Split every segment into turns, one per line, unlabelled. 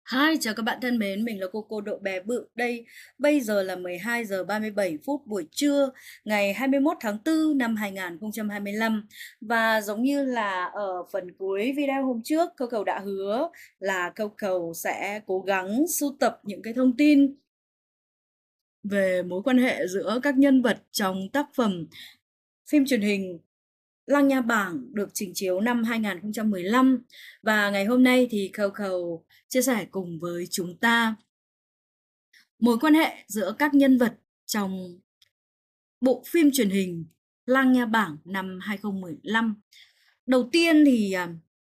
Hi, chào các bạn thân mến, mình là cô Độ Bé Bự đây. Bây giờ là 12 giờ 37 phút buổi trưa, ngày 21 tháng 4 năm 2025. Và giống như là ở phần cuối video hôm trước, Câu Cầu đã hứa là Câu Cầu sẽ cố gắng sưu tập những cái thông tin về mối quan hệ giữa các nhân vật trong tác phẩm phim truyền hình Lăng Nha Bảng được trình chiếu năm 2015. Và ngày hôm nay thì Câu Cầu chia sẻ cùng với chúng ta mối quan hệ giữa các nhân vật trong bộ phim truyền hình Lang Nha Bảng năm 2015. Đầu tiên thì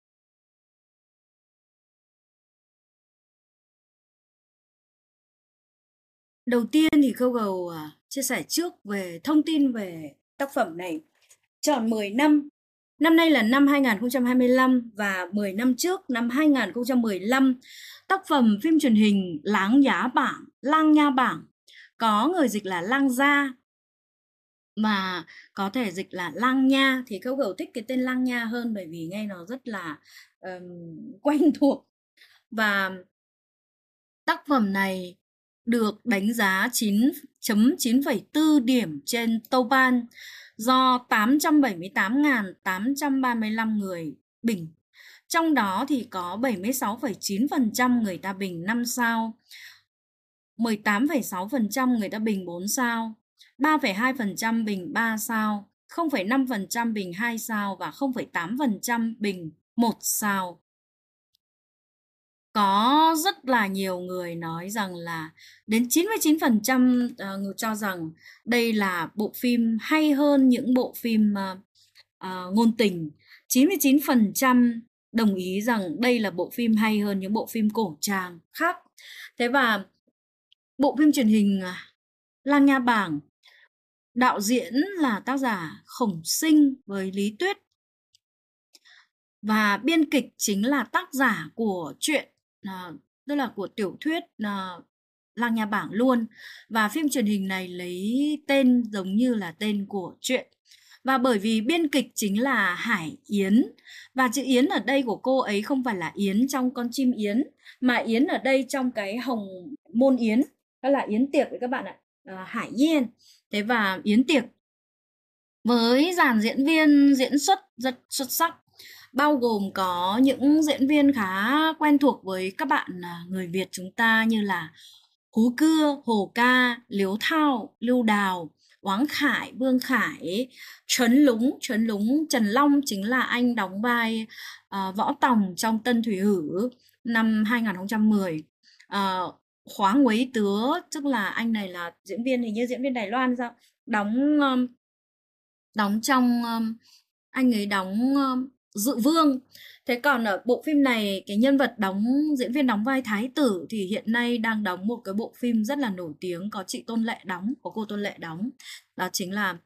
Câu Gầu chia sẻ trước về thông tin về tác phẩm này. Tròn 10 năm. Năm nay là năm 2025 và 10 năm trước năm 2015, tác phẩm phim truyền hình Lang Nha Bảng có người dịch là Lang Gia mà có thể dịch là Lang Nha, thì Câu Gầu thích cái tên Lang Nha hơn bởi vì nghe nó rất là quen thuộc. Và tác phẩm này được đánh giá 9.9,4 điểm trên Topan do 878.835 người bình. Trong đó thì có 76,9% người ta bình 5 sao, 18,6% người ta bình 4 sao, 3,2% bình 3 sao, 0,5% bình 2 sao và 0,8% bình 1 sao. Có rất là nhiều người nói rằng là đến 99% người cho rằng đây là bộ phim hay hơn những bộ phim ngôn tình. 99% đồng ý rằng đây là bộ phim hay hơn những bộ phim cổ trang khác. Thế và bộ phim truyền hình Lang Nha Bảng, đạo diễn là tác giả Khổng Sinh với Lý Tuyết, và biên kịch chính là tác giả của truyện, tức là của tiểu thuyết Lang Nha Bảng luôn. Và phim truyền hình này lấy tên giống như là tên của truyện. Và bởi vì biên kịch chính là Hải Yến, và chữ Yến ở đây của cô ấy không phải là Yến trong Con chim Yến, mà Yến ở đây trong cái Hồng Môn Yến, đó là Yến Tiệc đấy các bạn ạ, Hải Yên. Thế và Yến Tiệc với dàn diễn viên diễn xuất rất xuất sắc, bao gồm có những diễn viên khá quen thuộc với các bạn người Việt chúng ta như là Hú Cưa, Hồ Ca, Liếu Thao, Lưu Đào, Oáng Khải, Vương Khải, Trấn Lúng, Trần Long chính là anh đóng vai Võ Tòng trong Tân Thủy Hử năm 2010. Uh, Khóa Nguấy Tứa, tức là anh này là diễn viên, hình như diễn viên Đài Loan sao, đóng đóng trong anh ấy đóng Dự Vương. Thế còn ở bộ phim này, cái nhân vật diễn viên đóng vai Thái Tử thì hiện nay đang đóng một cái bộ phim rất là nổi tiếng, có chị Tôn Lệ đóng, có cô Tôn Lệ đóng, đó chính là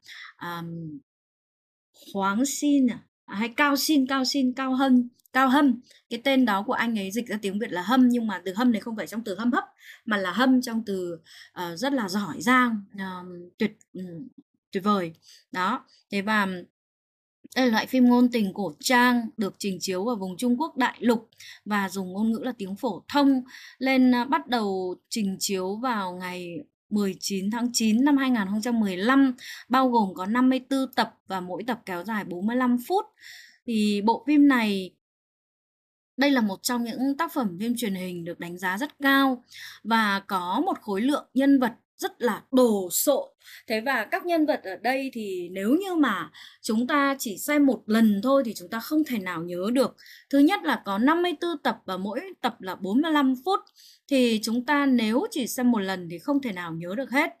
Hoáng Xin hay Cao Hâm. Cái tên đó của anh ấy dịch ra tiếng Việt là Hâm, nhưng mà từ Hâm này không phải trong từ hâm hấp, mà là Hâm trong từ rất là giỏi giang, tuyệt vời. Đó, thế và đây là loại phim ngôn tình cổ trang được trình chiếu ở vùng Trung Quốc đại lục và dùng ngôn ngữ là tiếng phổ thông, lên bắt đầu trình chiếu vào ngày 19 tháng 9 năm 2015, bao gồm có 54 tập và mỗi tập kéo dài 45 phút. Thì bộ phim này, đây là một trong những tác phẩm phim truyền hình được đánh giá rất cao và có một khối lượng nhân vật rất là đồ sộ. Thế và các nhân vật ở đây thì nếu như mà chúng ta chỉ xem một lần thôi thì chúng ta không thể nào nhớ được. Thứ nhất là có 54 tập và mỗi tập là 45 phút. Thì chúng ta nếu chỉ xem một lần thì không thể nào nhớ được hết.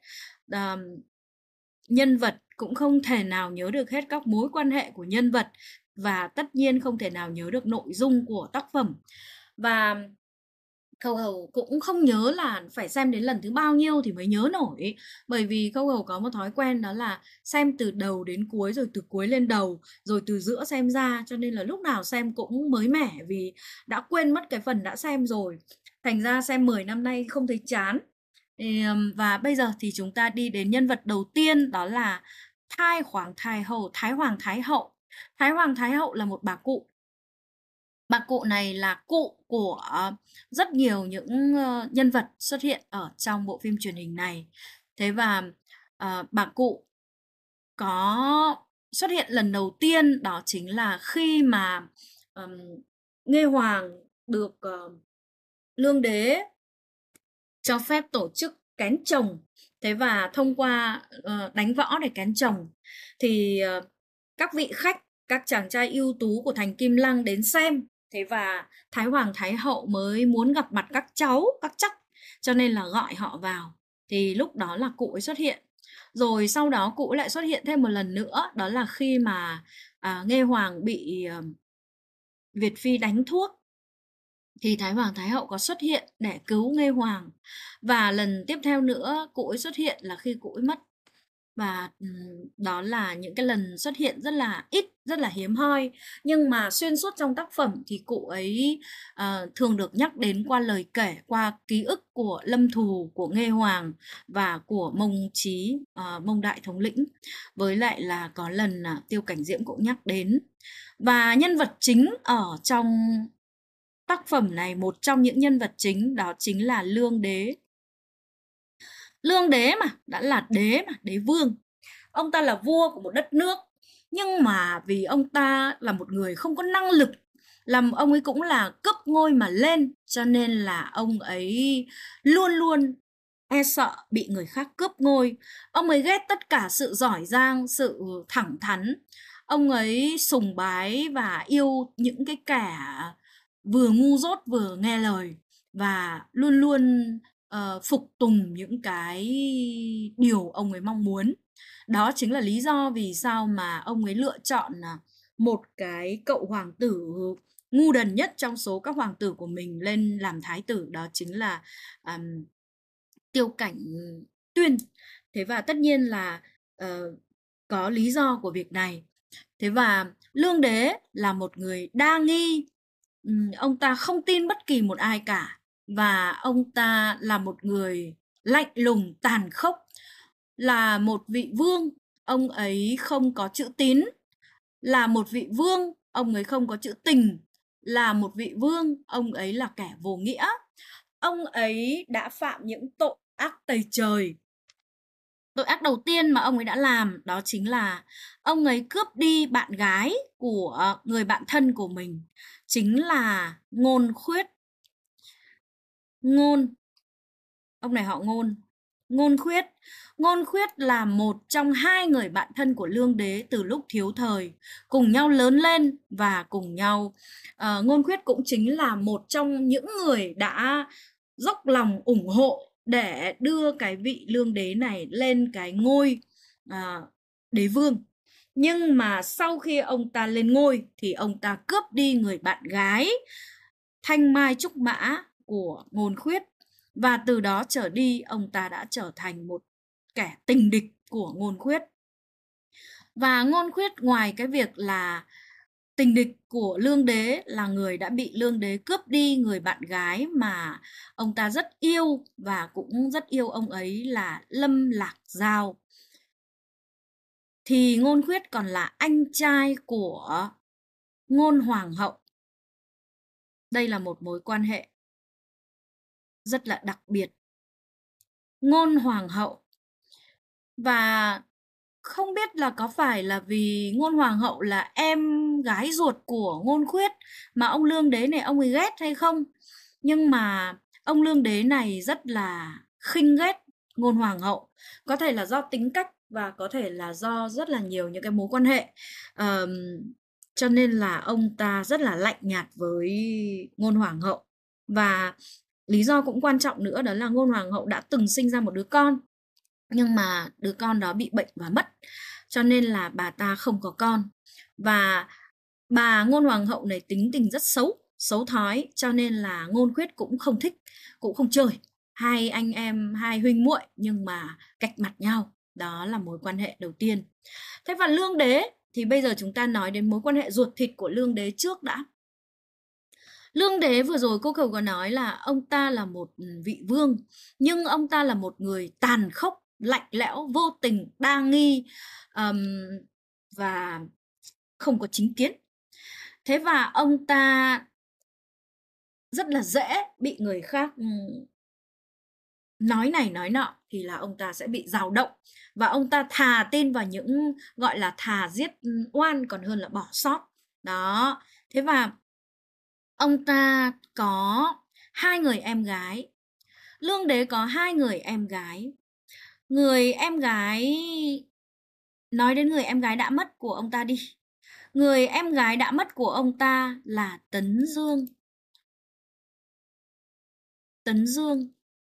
Nhân vật cũng không thể nào nhớ được hết các mối quan hệ của nhân vật, và tất nhiên không thể nào nhớ được nội dung của tác phẩm. Và Câu Hầu cũng không nhớ là phải xem đến lần thứ bao nhiêu thì mới nhớ nổi, bởi vì Câu Hầu có một thói quen đó là xem từ đầu đến cuối, rồi từ cuối lên đầu, rồi từ giữa xem ra, cho nên là lúc nào xem cũng mới mẻ vì đã quên mất cái phần đã xem rồi. Thành ra xem 10 năm nay không thấy chán. Và bây giờ thì chúng ta đi đến nhân vật đầu tiên, đó là Thái Hoàng Thái Hậu. Thái Hoàng Thái Hậu là một bà cụ Bà cụ này là cụ của rất nhiều những nhân vật xuất hiện ở trong bộ phim truyền hình này. Thế và bà cụ có xuất hiện lần đầu tiên đó chính là khi mà ừm, Nghê Hoàng được Lương Đế cho phép tổ chức kén chồng. Thế và thông qua đánh võ để kén chồng thì các vị khách, các chàng trai ưu tú của thành Kim Lăng đến xem. Thế và Thái Hoàng Thái Hậu mới muốn gặp mặt các cháu, các chắc, cho nên là gọi họ vào. Thì lúc đó là cụ ấy xuất hiện. Rồi sau đó cụ lại xuất hiện thêm một lần nữa, đó là khi mà Nghê Hoàng bị Việt Phi đánh thuốc thì Thái Hoàng Thái Hậu có xuất hiện để cứu Nghê Hoàng. Và lần tiếp theo nữa cụ ấy xuất hiện là khi cụ ấy mất. Và đó là những cái lần xuất hiện rất là ít, rất là hiếm hoi. Nhưng mà xuyên suốt trong tác phẩm thì cụ ấy thường được nhắc đến qua lời kể, qua ký ức của Lâm Thù, của Nghê Hoàng và của Mông Chí, Mông Đại Thống Lĩnh. Với lại là có lần Tiêu Cảnh Diễm cũng nhắc đến. Và nhân vật chính ở trong tác phẩm này, một trong những nhân vật chính đó chính là Lương Đế. Lương Đế mà, đã là đế mà, đế vương. Ông ta là vua của một đất nước, nhưng mà vì ông ta là một người không có năng lực, làm ông ấy cũng là cướp ngôi mà lên, cho nên là ông ấy luôn luôn e sợ bị người khác cướp ngôi. Ông ấy ghét tất cả sự giỏi giang, sự thẳng thắn. Ông ấy sùng bái và yêu những cái kẻ vừa ngu dốt vừa nghe lời, và luôn luôn phục tùng những cái điều ông ấy mong muốn. Đó chính là lý do vì sao mà ông ấy lựa chọn một cái cậu hoàng tử ngu đần nhất trong số các hoàng tử của mình lên làm thái tử, đó chính là Tiêu Cảnh Tuyên. Thế và tất nhiên là có lý do của việc này. Thế và Lương Đế là một người đa nghi. Ông ta không tin bất kỳ một ai cả. Và ông ta là một người lạnh lùng, tàn khốc. Là một vị vương, ông ấy không có chữ tín. Là một vị vương, ông ấy không có chữ tình. Là một vị vương, ông ấy là kẻ vô nghĩa. Ông ấy đã phạm những tội ác tày trời. Tội ác đầu tiên mà ông ấy đã làm đó chính là ông ấy cướp đi bạn gái của người bạn thân của mình, chính là Ngôn Khuyết. Ngôn, ông này họ Ngôn. Ngôn Khuyết. Ngôn Khuyết là một trong hai người bạn thân của Lương Đế từ lúc thiếu thời, cùng nhau lớn lên và cùng nhau. Ngôn Khuyết cũng chính là một trong những người đã dốc lòng ủng hộ để đưa cái vị Lương Đế này lên cái ngôi đế vương. Nhưng mà sau khi ông ta lên ngôi thì ông ta cướp đi người bạn gái Thanh Mai Trúc Mã của Ngôn Khuyết. Và từ đó trở đi ông ta đã trở thành một kẻ tình địch của Ngôn Khuyết. Và Ngôn Khuyết ngoài cái việc là tình địch của Lương Đế, là người đã bị Lương Đế cướp đi người bạn gái mà ông ta rất yêu và cũng rất yêu ông ấy là Lâm Lạc Giao, thì Ngôn Khuyết còn là anh trai của Ngôn Hoàng hậu. Đây là một mối quan hệ rất là đặc biệt. Ngôn Hoàng hậu, và không biết là có phải là vì Ngôn Hoàng hậu là em gái ruột của Ngôn Khuyết mà ông Lương Đế này ông ấy ghét hay không, nhưng mà ông Lương Đế này rất là khinh ghét Ngôn Hoàng hậu. Có thể là do tính cách và có thể là do rất là nhiều những cái mối quan hệ, cho nên là ông ta rất là lạnh nhạt với Ngôn Hoàng hậu. Và lý do cũng quan trọng nữa đó là Ngôn Hoàng hậu đã từng sinh ra một đứa con, nhưng mà đứa con đó bị bệnh và mất, cho nên là bà ta không có con. Và bà Ngôn Hoàng hậu này tính tình rất xấu thói, cho nên là Ngôn Khuyết cũng không thích, cũng không chơi. Hai anh em, hai huynh muội nhưng mà cạch mặt nhau. Đó là mối quan hệ đầu tiên. Thế và Lương Đế thì bây giờ chúng ta nói đến mối quan hệ ruột thịt của Lương Đế trước đã. Lương Đế vừa rồi cô Cầu có nói là ông ta là một vị vương, nhưng ông ta là một người tàn khốc, lạnh lẽo, vô tình, đa nghi và không có chính kiến. Thế và ông ta rất là dễ bị người khác nói này nói nọ, thì là ông ta sẽ bị dao động, và ông ta thà tin vào những gọi là thà giết oan còn hơn là bỏ sót. Đó, thế và ông ta có 2 người em gái. Lương Đế có 2 người em gái. Người em gái, nói đến người em gái đã mất của ông ta đi. Người em gái đã mất của ông ta là Tấn Dương. Tấn Dương,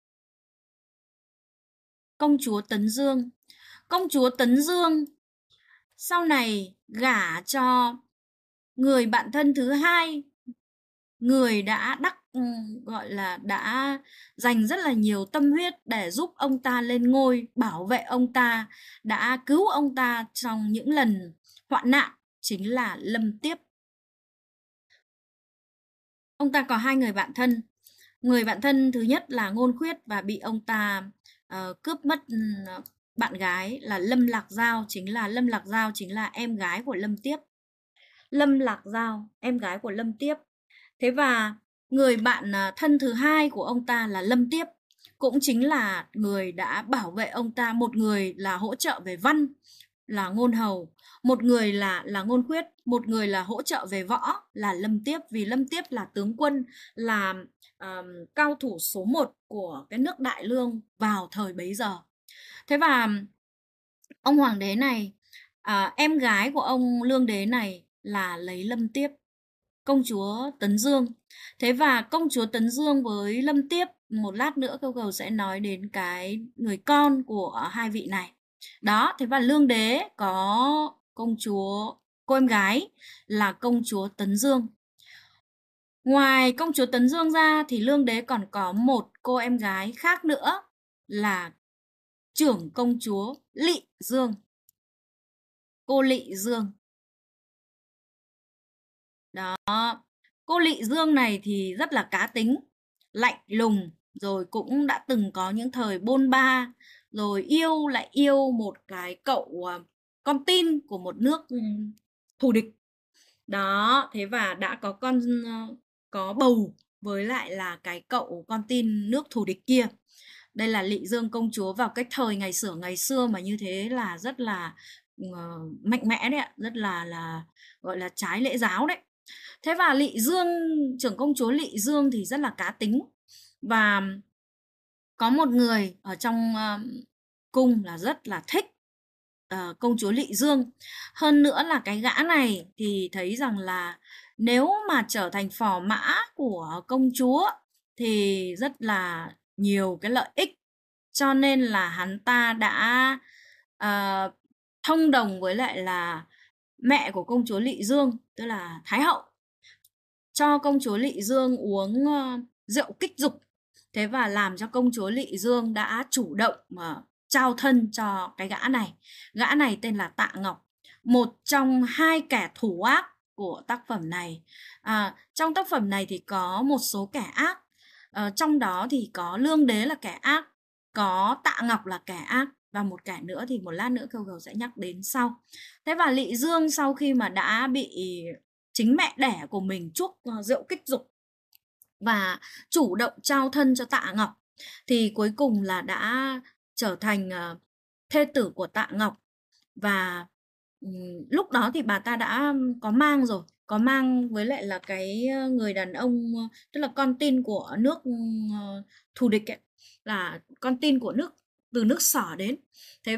công chúa Tấn Dương. Công chúa Tấn Dương sau này gả cho người bạn thân thứ hai, người đã gọi là đã dành rất là nhiều tâm huyết để giúp ông ta lên ngôi, bảo vệ ông ta, đã cứu ông ta trong những lần hoạn nạn, chính là Lâm Tiếp. Ông ta có 2 người bạn thân. Người bạn thân thứ nhất là Ngôn Khuyết và bị ông ta cướp mất bạn gái là Lâm Lạc Giao, chính là em gái của Lâm Tiếp. Lâm Lạc Giao, em gái của Lâm Tiếp. Thế và người bạn thân thứ hai của ông ta là Lâm Tiếp, cũng chính là người đã bảo vệ ông ta. Một người là hỗ trợ về văn là Ngôn Hầu, một người là Ngôn Khuyết, một người là hỗ trợ về võ là Lâm Tiếp, vì Lâm Tiếp là tướng quân, là cao thủ số 1 của cái nước Đại Lương vào thời bấy giờ. Thế và ông hoàng đế này, em gái của ông Lương Đế này là lấy Lâm Tiếp, công chúa Tấn Dương. Thế và công chúa Tấn Dương với Lâm Tiếp, một lát nữa Câu Cầu sẽ nói đến cái người con của hai vị này. Đó, thế và Lương Đế có cô em gái là công chúa Tấn Dương. Ngoài công chúa Tấn Dương ra thì Lương Đế còn có một cô em gái khác nữa là trưởng công chúa Lỵ Dương. Cô Lỵ Dương. Đó, cô Lỵ Dương này thì rất là cá tính, lạnh lùng, rồi cũng đã từng có những thời bôn ba, rồi yêu lại yêu một cái cậu con tin của một nước thù địch. Đó, thế và đã có có bầu với lại là cái cậu con tin nước thù địch kia. Đây là Lỵ Dương công chúa vào cái thời ngày xưa mà như thế là rất là mạnh mẽ đấy ạ, rất là gọi là trái lễ giáo đấy. Thế và Lỵ Dương, trưởng công chúa Lỵ Dương thì rất là cá tính, và có một người ở trong cung là rất là thích công chúa Lỵ Dương. Hơn nữa là cái gã này thì thấy rằng là nếu mà trở thành phò mã của công chúa thì rất là nhiều cái lợi ích, cho nên là hắn ta đã thông đồng với lại là mẹ của công chúa Lỵ Dương, tức là Thái hậu, cho công chúa Lỵ Dương uống rượu kích dục. Thế và làm cho công chúa Lỵ Dương đã chủ động trao thân cho cái gã này. Gã này tên là Tạ Ngọc, một trong 2 kẻ thủ ác của tác phẩm này. Trong tác phẩm này thì có một số kẻ ác, trong đó thì có Lương Đế là kẻ ác, có Tạ Ngọc là kẻ ác, và một kẻ nữa thì một lát nữa Câu Cầu sẽ nhắc đến sau. Thế và Lỵ Dương sau khi mà đã bị chính mẹ đẻ của mình chuốc rượu kích dục và chủ động trao thân cho Tạ Ngọc, thì cuối cùng là đã trở thành thê tử của Tạ Ngọc. Và lúc đó thì bà ta đã có mang rồi, có mang với lại là cái người đàn ông, tức là con tin của nước thù địch ấy, là con tin của từ nước Sở đến. Thế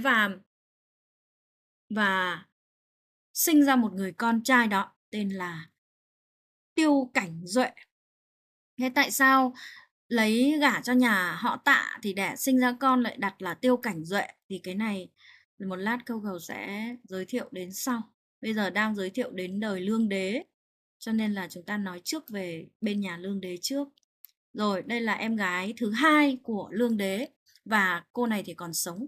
và sinh ra một người con trai, đó tên là Tiêu Cảnh Duệ. Thế tại sao lấy gả cho nhà họ Tạ thì để sinh ra con lại đặt là Tiêu Cảnh Duệ, thì cái này một lát Câu Cầu sẽ giới thiệu đến sau. Bây giờ đang giới thiệu đến đời Lương Đế, cho nên là chúng ta nói trước về bên nhà Lương Đế trước. Rồi, đây là em gái thứ hai của Lương Đế, và cô này thì còn sống.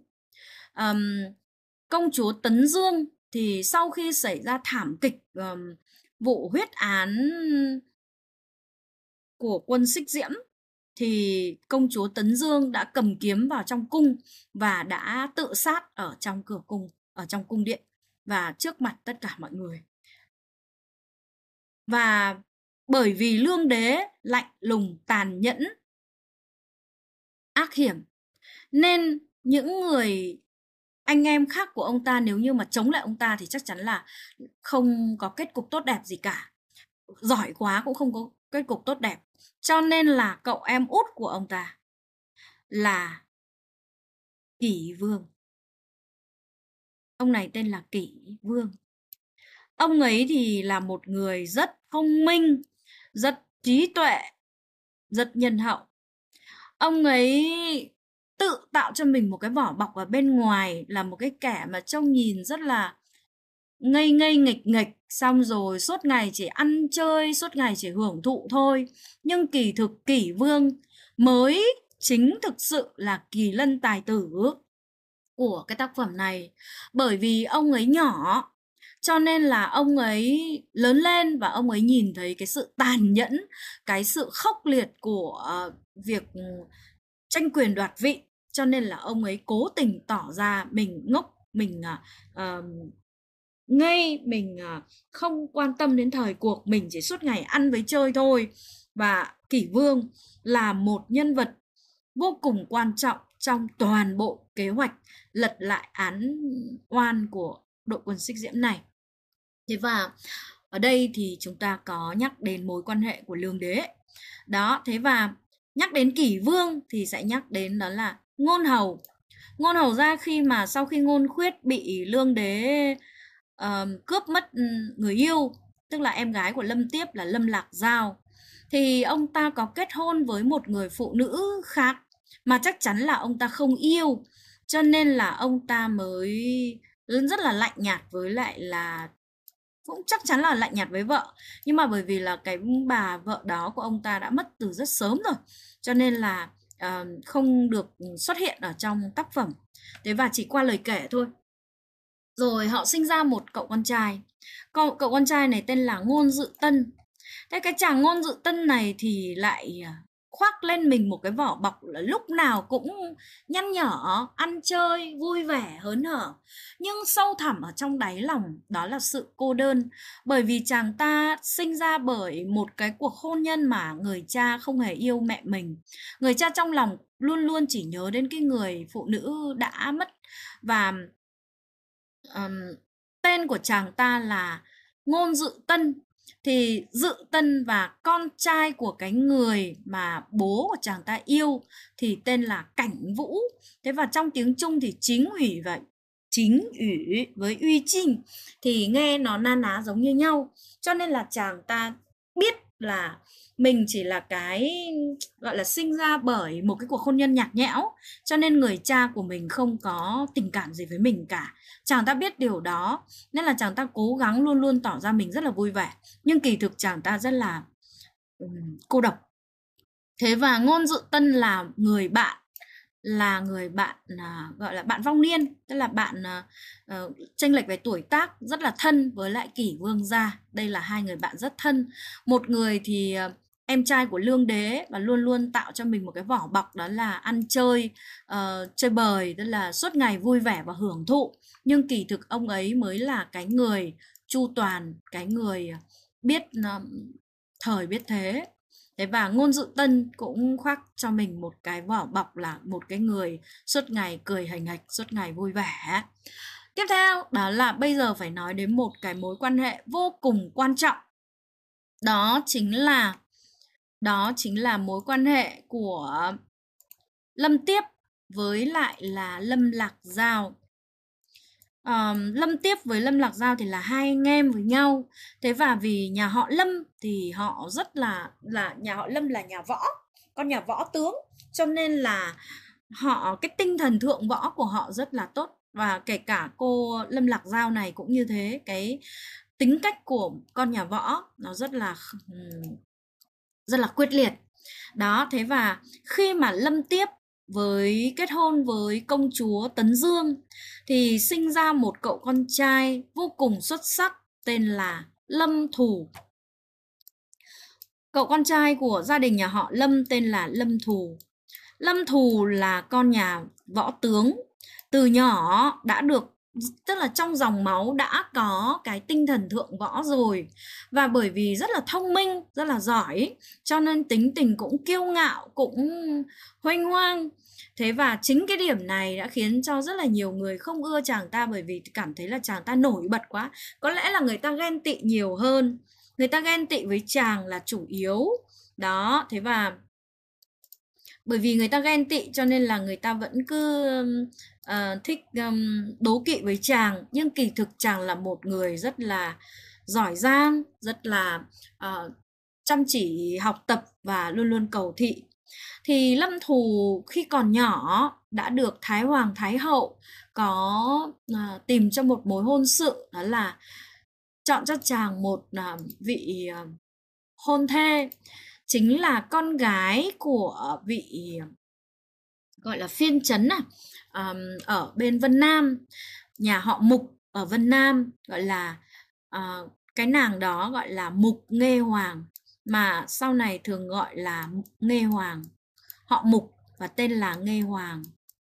Công chúa Tấn Dương thì sau khi xảy ra thảm kịch vụ huyết án của quân Xích Diễm, thì công chúa Tấn Dương đã cầm kiếm vào trong cung và đã tự sát ở trong cửa cung, ở trong cung điện và trước mặt tất cả mọi người. Và bởi vì Lương Đế lạnh lùng tàn nhẫn, ác hiểm, nên những người anh em khác của ông ta nếu như mà chống lại ông ta thì chắc chắn là không có kết cục tốt đẹp gì cả. Giỏi quá cũng không có kết cục tốt đẹp. Cho nên là cậu em út của ông ta là Kỷ Vương. Ông này tên là Kỷ Vương. Ông ấy thì là một người rất thông minh, rất trí tuệ, rất nhân hậu. Ông ấy tự tạo cho mình một cái vỏ bọc ở bên ngoài là một cái kẻ mà trông nhìn rất là ngây ngây nghịch nghịch, xong rồi suốt ngày chỉ ăn chơi, suốt ngày chỉ hưởng thụ thôi. Nhưng kỳ thực Kỷ Vương mới chính thực sự là kỳ lân tài tử của cái tác phẩm này. Bởi vì ông ấy nhỏ, cho nên là ông ấy lớn lên và ông ấy nhìn thấy cái sự tàn nhẫn, cái sự khốc liệt của việc tranh quyền đoạt vị. Cho nên là ông ấy cố tình tỏ ra mình ngốc, mình ngây, mình không quan tâm đến thời cuộc, mình chỉ suốt ngày ăn với chơi thôi. Và Kỷ Vương là một nhân vật vô cùng quan trọng trong toàn bộ kế hoạch lật lại án oan của đội quân Xích Diễm này. Thế và ở đây thì chúng ta có nhắc đến mối quan hệ của Lương Đế. Đó, thế và nhắc đến Kỷ Vương thì sẽ nhắc đến đó là Ngôn Hầu. Ngôn Hầu ra khi mà sau khi Ngôn Khuyết bị Lương Đế cướp mất người yêu, tức là em gái của Lâm Tiếp là Lâm Lạc Giao, thì ông ta có kết hôn với một người phụ nữ khác mà chắc chắn là ông ta không yêu, cho nên là ông ta mới rất là lạnh nhạt, với lại là cũng chắc chắn là lạnh nhạt với vợ. Nhưng mà bởi vì là cái bà vợ đó của ông ta đã mất từ rất sớm rồi, cho nên là không được xuất hiện ở trong tác phẩm. Thế và chỉ qua lời kể thôi. Rồi họ sinh ra một cậu con trai. Cậu con trai này tên là Ngôn Dự Tân. Thế cái chàng Ngôn Dự Tân này thì lại khoác lên mình một cái vỏ bọc là lúc nào cũng nhăn nhở, ăn chơi, vui vẻ, hớn hở. Nhưng sâu thẳm ở trong đáy lòng đó là sự cô đơn. Bởi vì chàng ta sinh ra bởi một cái cuộc hôn nhân mà người cha không hề yêu mẹ mình. Người cha trong lòng luôn luôn chỉ nhớ đến cái người phụ nữ đã mất. Và tên của chàng ta là Ngôn Dự Tân. Thì Dự Tân và con trai của cái người mà bố của chàng ta yêu thì tên là Cảnh Vũ. Thế và trong tiếng Trung thì chính ủy và chính ủy với uy trinh thì nghe nó na ná giống như nhau. Cho nên là chàng ta biết là mình chỉ là cái gọi là sinh ra bởi một cái cuộc hôn nhân nhạt nhẽo, cho nên người cha của mình không có tình cảm gì với mình cả. Chàng ta biết điều đó nên là chàng ta cố gắng luôn luôn tỏ ra mình rất là vui vẻ, nhưng kỳ thực chàng ta rất là cô độc. Thế và Ngôn Dự Tân là người bạn gọi là bạn vong niên, tức là bạn chênh lệch về tuổi tác rất là thân với lại Kỷ Vương gia. Đây là hai người bạn rất thân. Một người thì em trai của Lương Đế và luôn luôn tạo cho mình một cái vỏ bọc đó là ăn chơi, chơi bời, tức là suốt ngày vui vẻ và hưởng thụ. Nhưng kỳ thực ông ấy mới là cái người chu toàn, cái người biết thời biết thế. Thế và Ngôn Dự Tân cũng khoác cho mình một cái vỏ bọc là một cái người suốt ngày cười hành hạch, suốt ngày vui vẻ. Tiếp theo đó là bây giờ phải nói đến một cái mối quan hệ vô cùng quan trọng. Đó chính là mối quan hệ của Lâm Tiếp với lại là Lâm Lạc Giao. Lâm Tiếp với Lâm Lạc Giao thì là hai anh em với nhau. Thế và vì nhà họ Lâm thì họ rất là nhà họ Lâm là nhà võ, con nhà võ tướng, cho nên là cái tinh thần thượng võ của họ rất là tốt. Và kể cả cô Lâm Lạc Giao này cũng như thế, cái tính cách của con nhà võ nó rất là quyết liệt. Đó, thế và khi mà Lâm Tiếp kết hôn với công chúa Tấn Dương thì sinh ra một cậu con trai vô cùng xuất sắc tên là Lâm Thù. Cậu con trai của gia đình nhà họ Lâm tên là Lâm Thù. Lâm Thù là con nhà võ tướng, từ nhỏ đã được tức là trong dòng máu đã có cái tinh thần thượng võ rồi. Và bởi vì rất là thông minh, rất là giỏi, cho nên tính tình cũng kiêu ngạo, cũng huênh hoang. Thế và chính cái điểm này đã khiến cho rất là nhiều người không ưa chàng ta, bởi vì cảm thấy là chàng ta nổi bật quá. Có lẽ là người ta ghen tị nhiều hơn, người ta ghen tị với chàng là chủ yếu. Đó, thế và bởi vì người ta ghen tị cho nên là người ta vẫn cứ thích đố kỵ với chàng, nhưng kỳ thực chàng là một người rất là giỏi giang, rất là chăm chỉ học tập và luôn luôn cầu thị. Thì Lâm Thù khi còn nhỏ đã được Thái Hoàng Thái Hậu có tìm cho một mối hôn sự, đó là chọn cho chàng một vị hôn thê, chính là con gái của vị gọi là phiên trấn ở bên Vân Nam, nhà họ Mục ở Vân Nam, gọi là cái nàng đó gọi là Mục Nghê Hoàng, mà sau này thường gọi là Nghê Hoàng, họ Mục và tên là Nghê Hoàng.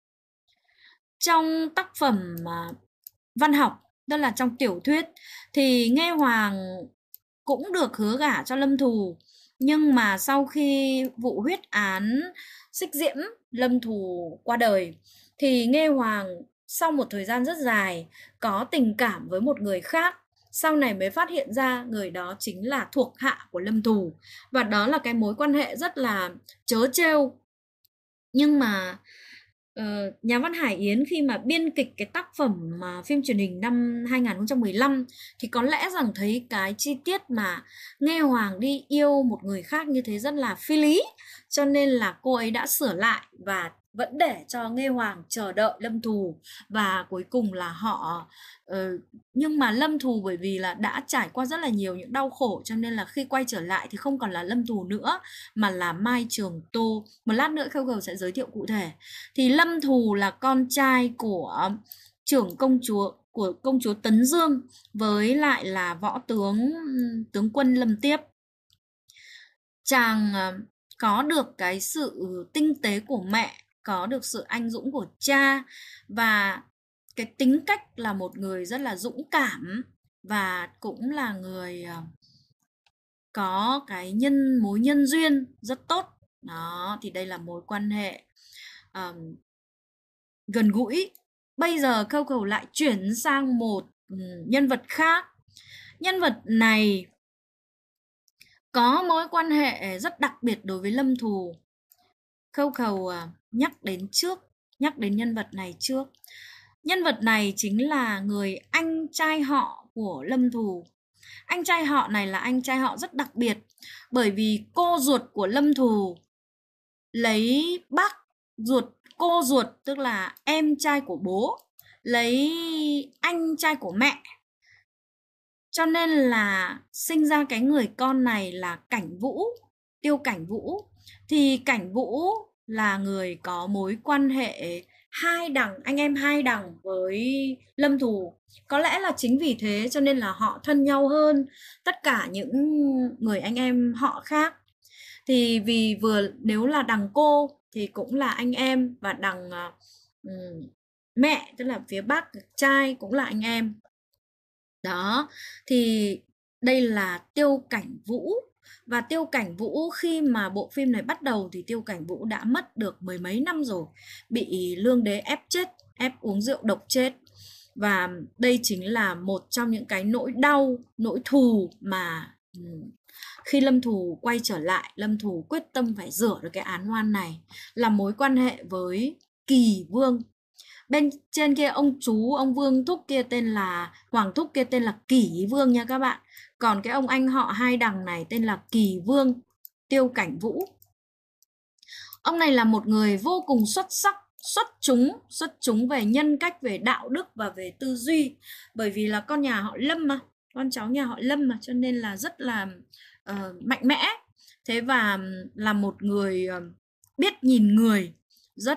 Trong tác phẩm văn học, tức là trong tiểu thuyết, thì Nghê Hoàng cũng được hứa gả cho Lâm Thù, nhưng mà sau khi vụ huyết án Xích Diễm, Lâm Thù qua đời, thì Nghê Hoàng sau một thời gian rất dài có tình cảm với một người khác, sau này mới phát hiện ra người đó chính là thuộc hạ của Lâm Thù, và đó là cái mối quan hệ rất là trớ trêu. Nhưng mà nhà văn Hải Yến khi mà biên kịch cái tác phẩm phim truyền hình năm 2015 thì có lẽ rằng thấy cái chi tiết mà Nghê Hoàng đi yêu một người khác như thế rất là phi lý, cho nên là cô ấy đã sửa lại và vẫn để cho Nghê Hoàng chờ đợi Lâm Thù, và cuối cùng là họ nhưng mà Lâm Thù bởi vì là đã trải qua rất là nhiều những đau khổ, cho nên là khi quay trở lại thì không còn là Lâm Thù nữa mà là Mai Trường Tô. Một lát nữa Khâu sẽ giới thiệu cụ thể. Thì Lâm Thù là con trai của trưởng công chúa Tấn Dương với lại là võ tướng quân Lâm Tiếp. Chàng có được cái sự tinh tế của mẹ, có được sự anh dũng của cha, và cái tính cách là một người rất là dũng cảm, và cũng là người có cái mối nhân duyên rất tốt. Đó, thì đây là mối quan hệ gần gũi. Bây giờ Khâu lại chuyển sang một nhân vật khác. Nhân vật này có mối quan hệ rất đặc biệt đối với Lâm Thù. Khâu nhắc đến nhân vật này trước. Nhân vật này chính là người anh trai họ của Lâm Thù. Anh trai họ này là anh trai họ rất đặc biệt, bởi vì cô ruột của Lâm Thù lấy bác ruột, cô ruột tức là em trai của bố, lấy anh trai của mẹ, cho nên là sinh ra cái người con này là Cảnh Vũ, Tiêu Cảnh Vũ. Thì Cảnh Vũ là người có mối quan hệ anh em hai đẳng với Lâm Thù. Có lẽ là chính vì thế cho nên là họ thân nhau hơn tất cả những người anh em họ khác. Thì vì nếu là đằng cô thì cũng là anh em, và đằng mẹ tức là phía bác trai cũng là anh em. Đó, thì đây là Tiêu Cảnh Vũ. Và Tiêu Cảnh Vũ khi mà bộ phim này bắt đầu thì Tiêu Cảnh Vũ đã mất được mười mấy năm rồi, bị Lương Đế ép chết, ép uống rượu độc chết. Và đây chính là một trong những cái nỗi đau, nỗi thù mà khi Lâm Thù quay trở lại, Lâm Thù quyết tâm phải rửa được cái án oan này, là mối quan hệ với Kỳ Vương. Bên trên kia ông Vương Thúc kia tên là Hoàng Thúc kia tên là Kỷ Vương nha các bạn. Còn cái ông anh họ hai đằng này tên là Kỳ Vương, Tiêu Cảnh Vũ. Ông này là một người vô cùng xuất sắc, xuất chúng về nhân cách, về đạo đức và về tư duy. Bởi vì là con nhà họ Lâm mà, con cháu nhà họ Lâm mà, cho nên là rất là mạnh mẽ. Thế và là một người biết nhìn người, rất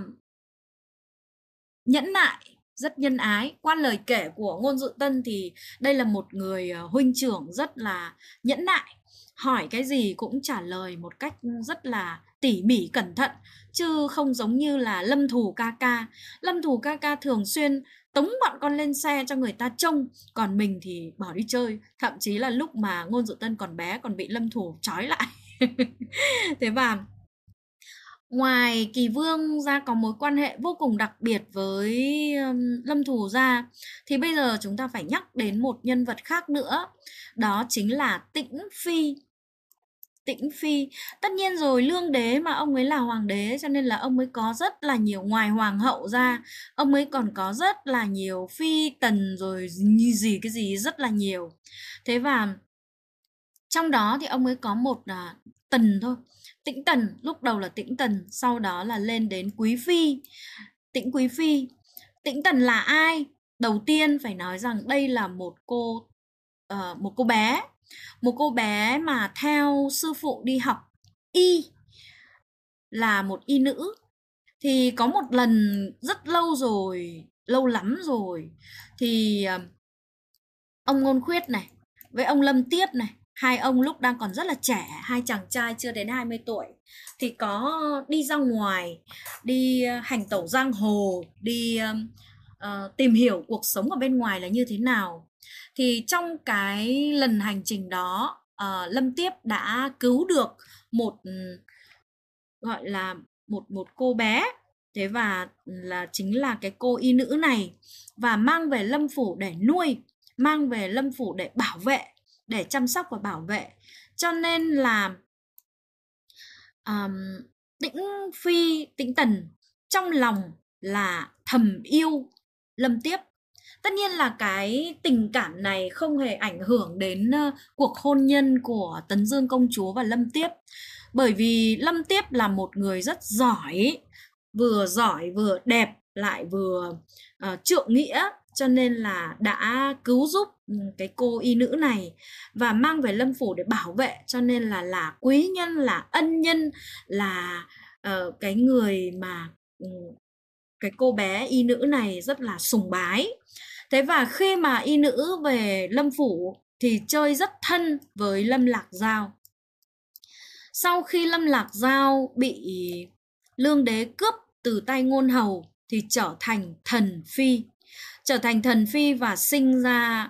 nhẫn nại, rất nhân ái. Qua lời kể của Ngôn Dự Tân thì đây là một người huynh trưởng rất là nhẫn nại, hỏi cái gì cũng trả lời một cách rất là tỉ mỉ cẩn thận, chứ không giống như là Lâm Thù ca ca. Lâm Thù ca ca thường xuyên tống bọn con lên xe cho người ta trông, còn mình thì bỏ đi chơi. Thậm chí là lúc mà Ngôn Dụ Tân còn bé còn bị Lâm Thủ trói lại. Thế và ngoài Kỳ Vương ra có mối quan hệ vô cùng đặc biệt với Lâm Thủ ra, thì bây giờ chúng ta phải nhắc đến một nhân vật khác nữa, đó chính là Tĩnh Phi. Tĩnh Phi, tất nhiên rồi, Lương Đế mà, ông ấy là hoàng đế cho nên là ông ấy có rất là nhiều, ngoài hoàng hậu ra, ông ấy còn có rất là nhiều phi tần rồi như gì cái gì rất là nhiều. Thế và trong đó thì ông ấy có một tần thôi, Tĩnh Tần, lúc đầu là Tĩnh Tần, sau đó là lên đến Quý Phi, Tĩnh Quý Phi. Tĩnh Tần là ai? Đầu tiên phải nói rằng đây là một cô bé mà theo sư phụ đi học y, là một y nữ. Thì có một lần rất lâu rồi, lâu lắm rồi, thì ông Ngôn Khuyết này với ông Lâm Tiếp này, hai ông lúc đang còn rất là trẻ, hai chàng trai chưa đến 20 tuổi, thì có đi ra ngoài, đi hành tẩu giang hồ, đi tìm hiểu cuộc sống ở bên ngoài là như thế nào. Thì trong cái lần hành trình đó, Lâm Tiếp đã cứu được một, gọi là một cô bé, thế và là chính là cái cô y nữ này, và mang về Lâm Phủ để nuôi, mang về Lâm Phủ để bảo vệ, để chăm sóc và bảo vệ. Cho nên là Tĩnh Phi, Tĩnh Tần trong lòng là thầm yêu Lâm Tiếp. Tất nhiên là cái tình cảm này không hề ảnh hưởng đến cuộc hôn nhân của Tấn Dương công chúa và Lâm Tiếp. Bởi vì Lâm Tiếp là một người rất giỏi, vừa đẹp lại vừa trượng nghĩa, cho nên là đã cứu giúp cái cô y nữ này và mang về Lâm Phủ để bảo vệ, cho nên là quý nhân, là ân nhân, là cái người mà cái cô bé y nữ này rất là sùng bái. Thế và khi mà y nữ về Lâm Phủ thì chơi rất thân với Lâm Lạc Giao. Sau khi Lâm Lạc Giao bị Lương Đế cướp từ tay Ngôn Hầu thì trở thành thần phi và sinh ra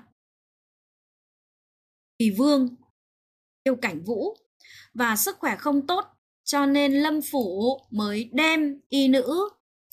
Kỳ Vương Tiêu Cảnh Vũ. Và sức khỏe không tốt cho nên Lâm Phủ mới đem y nữ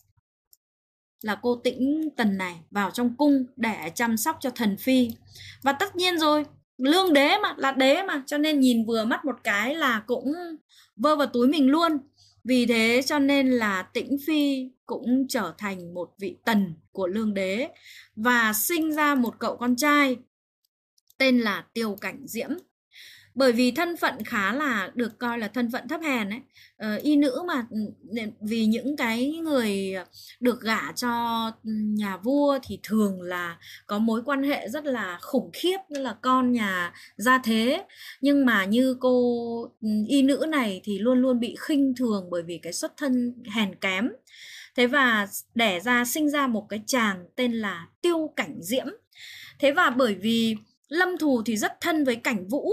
là cô Tĩnh Tần này vào trong cung để chăm sóc cho thần phi. Và tất nhiên rồi, Lương Đế mà, là đế mà, cho nên nhìn vừa mắt một cái là cũng vơ vào túi mình luôn. Vì thế cho nên là Tĩnh Phi cũng trở thành một vị tần của Lương Đế và sinh ra một cậu con trai tên là Tiêu Cảnh Diễm. Bởi vì thân phận khá là được coi là thân phận thấp hèn ấy, y nữ mà, vì những cái người được gả cho nhà vua thì thường là có mối quan hệ rất là khủng khiếp, như là con nhà gia thế. Nhưng mà như cô y nữ này thì luôn luôn bị khinh thường bởi vì cái xuất thân hèn kém. Thế và đẻ ra, sinh ra một cái chàng tên là Tiêu Cảnh Diễm. Thế và bởi vì Lâm Thù thì rất thân với Cảnh Vũ,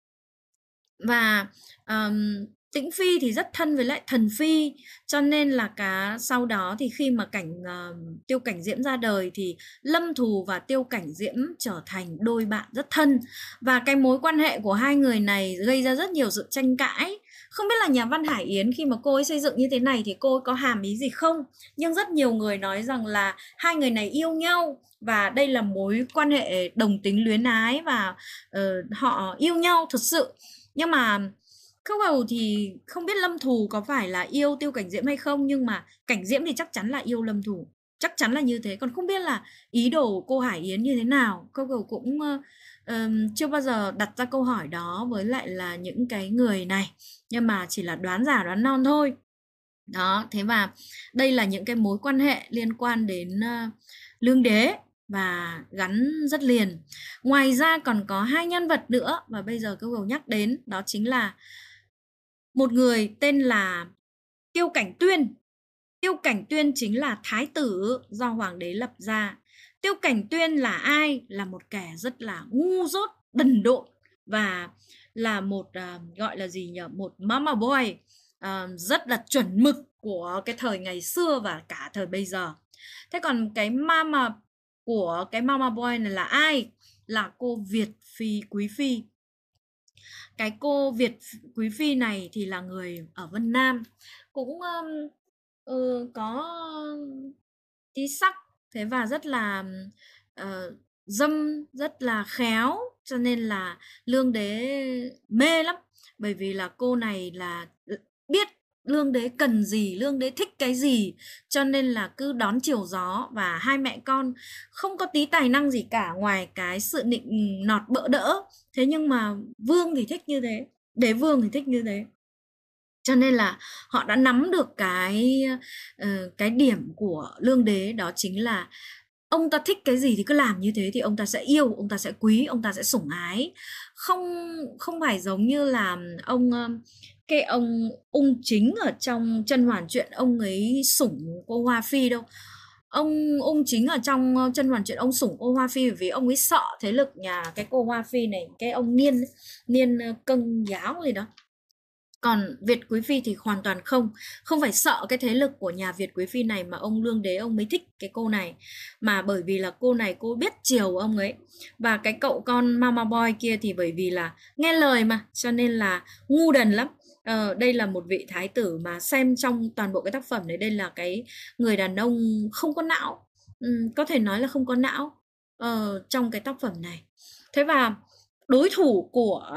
và Tĩnh Phi thì rất thân với lại thần phi, cho nên là sau đó thì khi mà Tiêu Cảnh Diễm ra đời thì Lâm Thù và Tiêu Cảnh Diễm trở thành đôi bạn rất thân. Và cái mối quan hệ của hai người này gây ra rất nhiều sự tranh cãi. Không biết là nhà văn Hải Yến khi mà cô ấy xây dựng như thế này thì cô ấy có hàm ý gì không? Nhưng rất nhiều người nói rằng là hai người này yêu nhau và đây là mối quan hệ đồng tính luyến ái và họ yêu nhau thật sự. Nhưng mà Khâu Hầu thì không biết Lâm Thù có phải là yêu Tiêu Cảnh Diễm hay không, nhưng mà Cảnh Diễm thì chắc chắn là yêu Lâm Thù, chắc chắn là như thế. Còn không biết là ý đồ cô Hải Yến như thế nào, Khâu Hầu cũng chưa bao giờ đặt ra câu hỏi đó với lại là những cái người này, nhưng mà chỉ là đoán giả đoán non thôi. Đó, thế và đây là những cái mối quan hệ liên quan đến Lương Đế và gắn rất liền. Ngoài ra còn có hai nhân vật nữa và bây giờ Câu Cầu nhắc đến, đó chính là một người tên là Tiêu Cảnh Tuyên. Tiêu Cảnh Tuyên chính là thái tử do hoàng đế lập ra. Tiêu Cảnh Tuyên là ai? Là một kẻ rất là ngu dốt, đần độn và là một gọi là gì nhỉ? Một mama boy rất là chuẩn mực của cái thời ngày xưa và cả thời bây giờ. Thế còn cái mama của cái mama boy này là ai? Là cô Việt Quý Phi. Cái cô Việt Quý Phi này thì là người ở Vân Nam, cũng có tí sắc, thế và rất là dâm, rất là khéo, cho nên là Lương Đế mê lắm, bởi vì là cô này là biết Lương Đế cần gì, Lương Đế thích cái gì, cho nên là cứ đón chiều gió. Và hai mẹ con không có tí tài năng gì cả ngoài cái sự nịnh nọt bợ đỡ, thế nhưng mà Vương thì thích như thế, Đế Vương thì thích như thế, cho nên là họ đã nắm được cái điểm của Lương Đế, đó chính là ông ta thích cái gì thì cứ làm như thế, thì ông ta sẽ yêu, ông ta sẽ quý, ông ta sẽ sủng ái. Không không phải giống như là ông Ung Chính ở trong Chân Hoàn Truyện, ông ấy sủng cô Hoa Phi đâu. Ông Ung Chính ở trong Chân Hoàn Truyện ông sủng cô Hoa Phi bởi vì ông ấy sợ thế lực nhà cái cô Hoa Phi này, cái ông Niên Cân Giáo gì đó. Còn Việt Quý Phi thì hoàn toàn không phải sợ cái thế lực của nhà Việt Quý Phi này mà ông Lương Đế ông mới thích cái cô này, mà bởi vì là cô này cô biết chiều ông ấy. Và cái cậu con Mama Boy kia thì bởi vì là nghe lời mà, cho nên là ngu đần lắm. Đây là một vị thái tử mà xem trong toàn bộ cái tác phẩm này, đây là cái người đàn ông không có não, có thể nói là không có não trong cái tác phẩm này. Thế và đối thủ của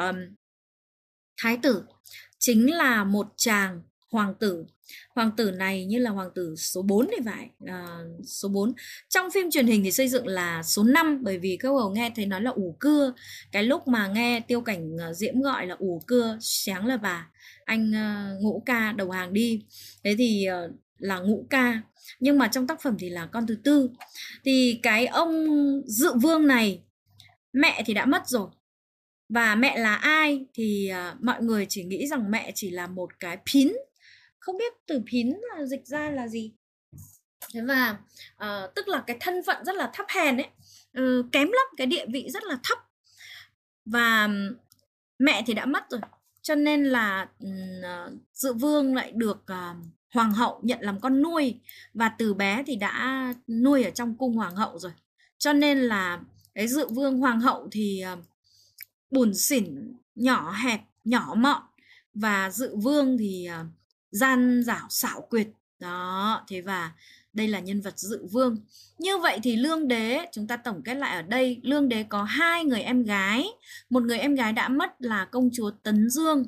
thái tử chính là một chàng hoàng tử. Hoàng tử này như là hoàng tử số 4 thì phải, số 4. Trong phim truyền hình thì xây dựng là số 5, bởi vì các hầu nghe thấy nói là ủ cưa. Cái lúc mà nghe Tiêu Cảnh Diễm gọi là ủ cưa, sáng là bà, anh Ngũ Ca đầu hàng đi. Thế thì là Ngũ Ca. Nhưng mà trong tác phẩm thì là con thứ tư. Thì cái ông Dự Vương này, mẹ thì đã mất rồi. Và mẹ là ai thì mọi người chỉ nghĩ rằng mẹ chỉ là một cái pín, không biết từ pín là dịch ra là gì. Thế và tức là cái thân phận rất là thấp hèn ấy, kém lắm, cái địa vị rất là thấp. Và mẹ thì đã mất rồi, cho nên là Dự Vương lại được hoàng hậu nhận làm con nuôi, và từ bé thì đã nuôi ở trong cung hoàng hậu rồi. Cho nên là cái Dự Vương hoàng hậu thì bủn xỉn, nhỏ hẹp, nhỏ mọn, và Dự Vương thì gian dảo xảo quyệt. Đó, thế và đây là nhân vật Dự Vương. Như vậy thì Lương Đế, chúng ta tổng kết lại ở đây, Lương Đế có 2 người em gái. Một người em gái đã mất là công chúa Tấn Dương.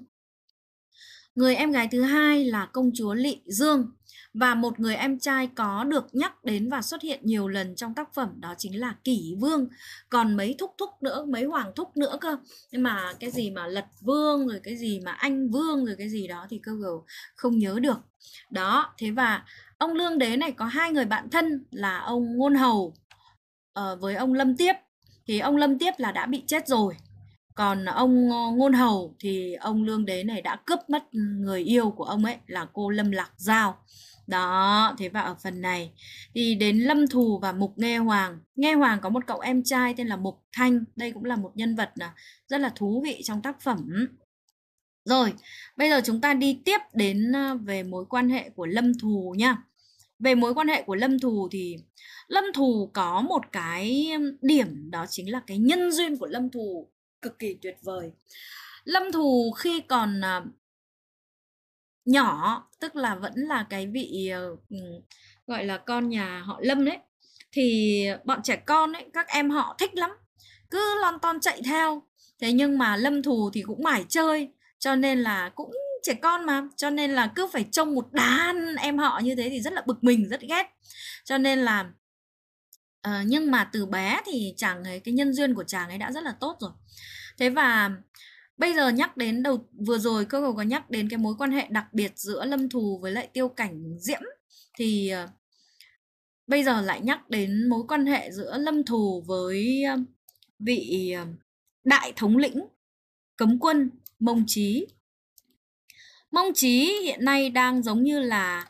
Người em gái thứ hai là công chúa Lị Dương. Và một người em trai có được nhắc đến và xuất hiện nhiều lần trong tác phẩm, đó chính là Kỷ Vương. Còn mấy thúc nữa, mấy hoàng thúc nữa cơ. Nhưng mà cái gì mà Lật Vương, rồi cái gì mà Anh Vương, rồi cái gì đó thì cơ không nhớ được. Đó, thế và ông Lương Đế này có 2 người bạn thân là ông Ngôn Hầu với ông Lâm Tiếp. Thì ông Lâm Tiếp là đã bị chết rồi. Còn ông Ngôn Hầu thì ông Lương Đế này đã cướp mất người yêu của ông ấy là cô Lâm Lạc Giao. Đó, thế và ở phần này thì đến Lâm Thù và Mục Nghe Hoàng. Nghe Hoàng có một cậu em trai tên là Mục Thanh. Đây cũng là một nhân vật rất là thú vị trong tác phẩm. Rồi, bây giờ chúng ta đi tiếp đến về mối quan hệ của Lâm Thù nhá. Về mối quan hệ của Lâm Thù thì Lâm Thù có một cái điểm, đó chính là cái nhân duyên của Lâm Thù cực kỳ tuyệt vời. Lâm Thù khi còn nhỏ, tức là vẫn là cái vị gọi là con nhà họ Lâm đấy, thì bọn trẻ con ấy, các em họ thích lắm, cứ lon ton chạy theo. Thế nhưng mà Lâm Thù thì cũng mải chơi, cho nên là cũng trẻ con mà, cho nên là cứ phải trông một đàn em họ như thế thì rất là bực mình, rất ghét. Cho nên là nhưng mà từ bé thì chàng ấy, cái nhân duyên của chàng ấy đã rất là tốt rồi. Thế và bây giờ nhắc đến vừa rồi cô có nhắc đến cái mối quan hệ đặc biệt giữa Lâm Thù với lại Tiêu Cảnh Diễm, thì bây giờ lại nhắc đến mối quan hệ giữa Lâm Thù với vị đại thống lĩnh cấm quân Mông Chí. Mông Chí hiện nay đang giống như là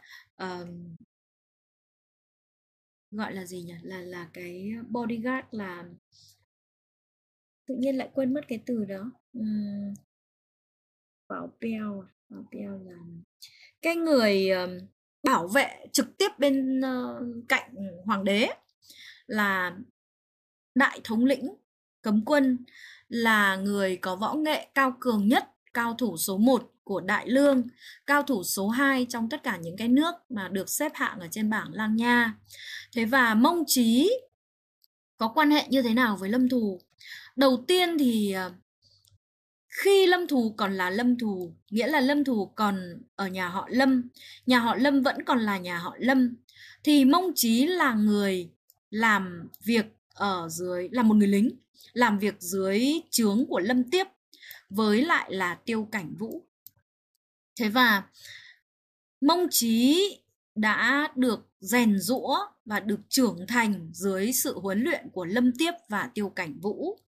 gọi là gì nhỉ, là cái bodyguard, là tự nhiên lại quên mất cái từ đó. Bảo Peo là cái người bảo vệ trực tiếp bên cạnh hoàng đế, là đại thống lĩnh cấm quân, là người có võ nghệ cao cường nhất, cao thủ số 1 của Đại Lương, cao thủ số 2 trong tất cả những cái nước mà được xếp hạng ở trên bảng Lang Nha. Thế và Mông Chí có quan hệ như thế nào với Lâm Thù? Đầu tiên thì khi Lâm Thù còn là Lâm Thù, nghĩa là Lâm Thù còn ở nhà họ Lâm vẫn còn là nhà họ Lâm, thì Mông Chí là người làm việc ở dưới, là một người lính, làm việc dưới trướng của Lâm Tiếp, với lại là Tiêu Cảnh Vũ. Thế và Mông Chí đã được rèn giũa và được trưởng thành dưới sự huấn luyện của Lâm Tiếp và Tiêu Cảnh Vũ.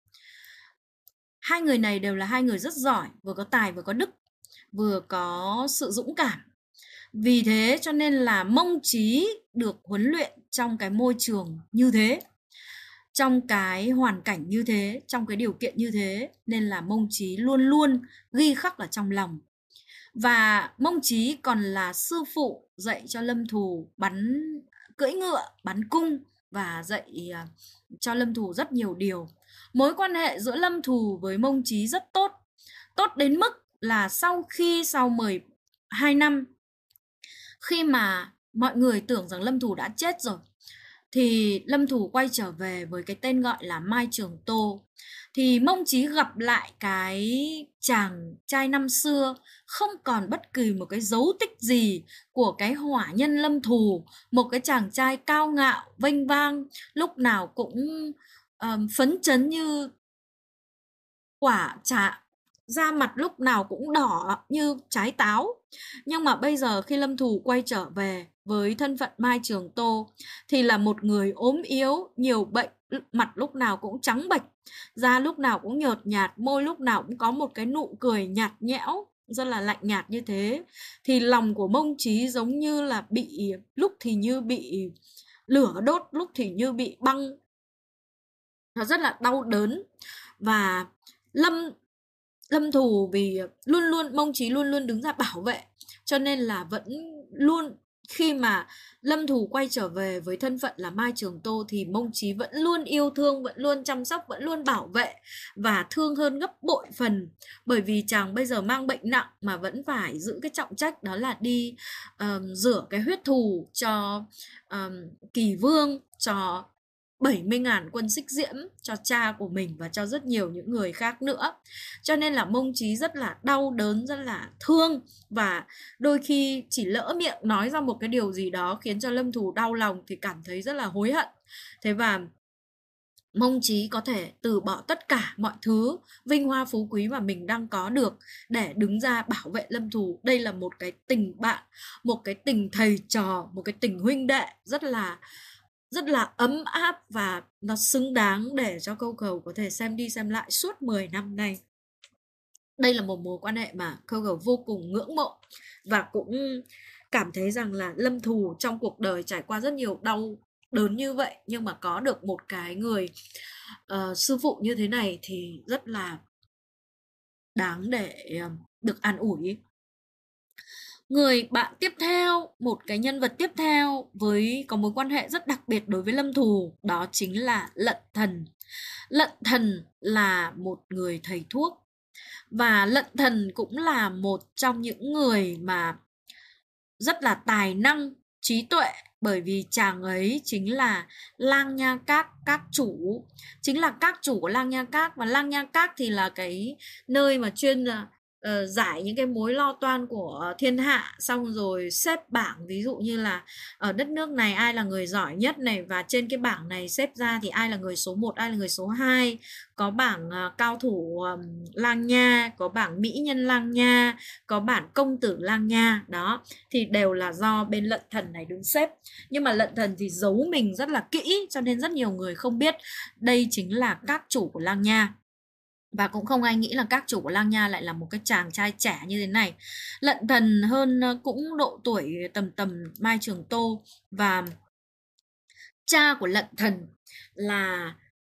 Hai người này đều là hai người rất giỏi, vừa có tài vừa có đức, vừa có sự dũng cảm. Vì thế cho nên là Mông Chí được huấn luyện trong cái môi trường như thế, trong cái hoàn cảnh như thế, trong cái điều kiện như thế, nên là Mông Chí luôn luôn ghi khắc ở trong lòng. Và Mông Chí còn là sư phụ dạy cho Lâm Thù cưỡi ngựa, bắn cung và dạy cho Lâm Thù rất nhiều điều. Mối quan hệ giữa Lâm Thù với Mông Chí rất tốt, tốt đến mức là sau 12 năm, khi mà mọi người tưởng rằng Lâm Thù đã chết rồi, thì Lâm Thù quay trở về với cái tên gọi là Mai Trường Tô. Thì Mông Chí gặp lại cái chàng trai năm xưa, không còn bất kỳ một cái dấu tích gì của cái hỏa nhân Lâm Thù, một cái chàng trai cao ngạo, vênh vang, lúc nào cũng phấn chấn như quả trà, da mặt lúc nào cũng đỏ như trái táo. Nhưng mà bây giờ khi Lâm Thù quay trở về với thân phận Mai Trường Tô thì là một người ốm yếu, nhiều bệnh, mặt lúc nào cũng trắng bệch, da lúc nào cũng nhợt nhạt, môi lúc nào cũng có một cái nụ cười nhạt nhẽo, rất là lạnh nhạt như thế. Thì lòng của Mông Chí giống như là lúc thì như bị lửa đốt, lúc thì như bị băng. Nó rất là đau đớn. Và Lâm Thù vì Mông Chí luôn luôn đứng ra bảo vệ, cho nên là vẫn luôn, khi mà Lâm Thù quay trở về với thân phận là Mai Trường Tô thì Mông Chí vẫn luôn yêu thương, vẫn luôn chăm sóc, vẫn luôn bảo vệ, và thương hơn gấp bội phần, bởi vì chàng bây giờ mang bệnh nặng mà vẫn phải giữ cái trọng trách, đó là đi rửa cái huyết thù cho Kỳ Vương, cho 70.000 quân Xích Diễm, cho cha của mình và cho rất nhiều những người khác nữa. Cho nên là Mông Chí rất là đau đớn, rất là thương, và đôi khi chỉ lỡ miệng nói ra một cái điều gì đó khiến cho Lâm Thù đau lòng thì cảm thấy rất là hối hận. Thế và Mông Chí có thể từ bỏ tất cả mọi thứ vinh hoa phú quý mà mình đang có được để đứng ra bảo vệ Lâm Thù. Đây là một cái tình bạn, một cái tình thầy trò, một cái tình huynh đệ rất là ấm áp, và nó xứng đáng để cho câu cầu có thể xem đi xem lại suốt 10 năm nay. Đây là một mối quan hệ mà câu cầu vô cùng ngưỡng mộ, và cũng cảm thấy rằng là Lâm Thù trong cuộc đời trải qua rất nhiều đau đớn như vậy, nhưng mà có được một cái người sư phụ như thế này thì rất là đáng để được an ủi. Người bạn tiếp theo, một cái nhân vật tiếp theo có mối quan hệ rất đặc biệt đối với Lâm Thù, đó chính là Lận Thần. Lận Thần là một người thầy thuốc, và Lận Thần cũng là một trong những người mà rất là tài năng, trí tuệ, bởi vì chàng ấy chính là Lang Nha Các chủ, chính là các chủ của Lang Nha Các. Và Lang Nha Các thì là cái nơi mà chuyên giải những cái mối lo toan của thiên hạ, xong rồi xếp bảng, ví dụ như là ở đất nước này ai là người giỏi nhất này, và trên cái bảng này xếp ra thì ai là người số 1, ai là người số 2, có bảng cao thủ Lang Nha, có bảng mỹ nhân Lang Nha, có bảng công tử Lang Nha, đó thì đều là do bên Lận Thần này đứng xếp. Nhưng mà Lận Thần thì giấu mình rất là kỹ, cho nên rất nhiều người không biết đây chính là các chủ của Lang Nha, và cũng không ai nghĩ là các chủ của Lang Nha lại là một cái chàng trai trẻ như thế này. Lận Thần hơn cũng độ tuổi tầm Mai Trường Tô, và cha của Lận Thần là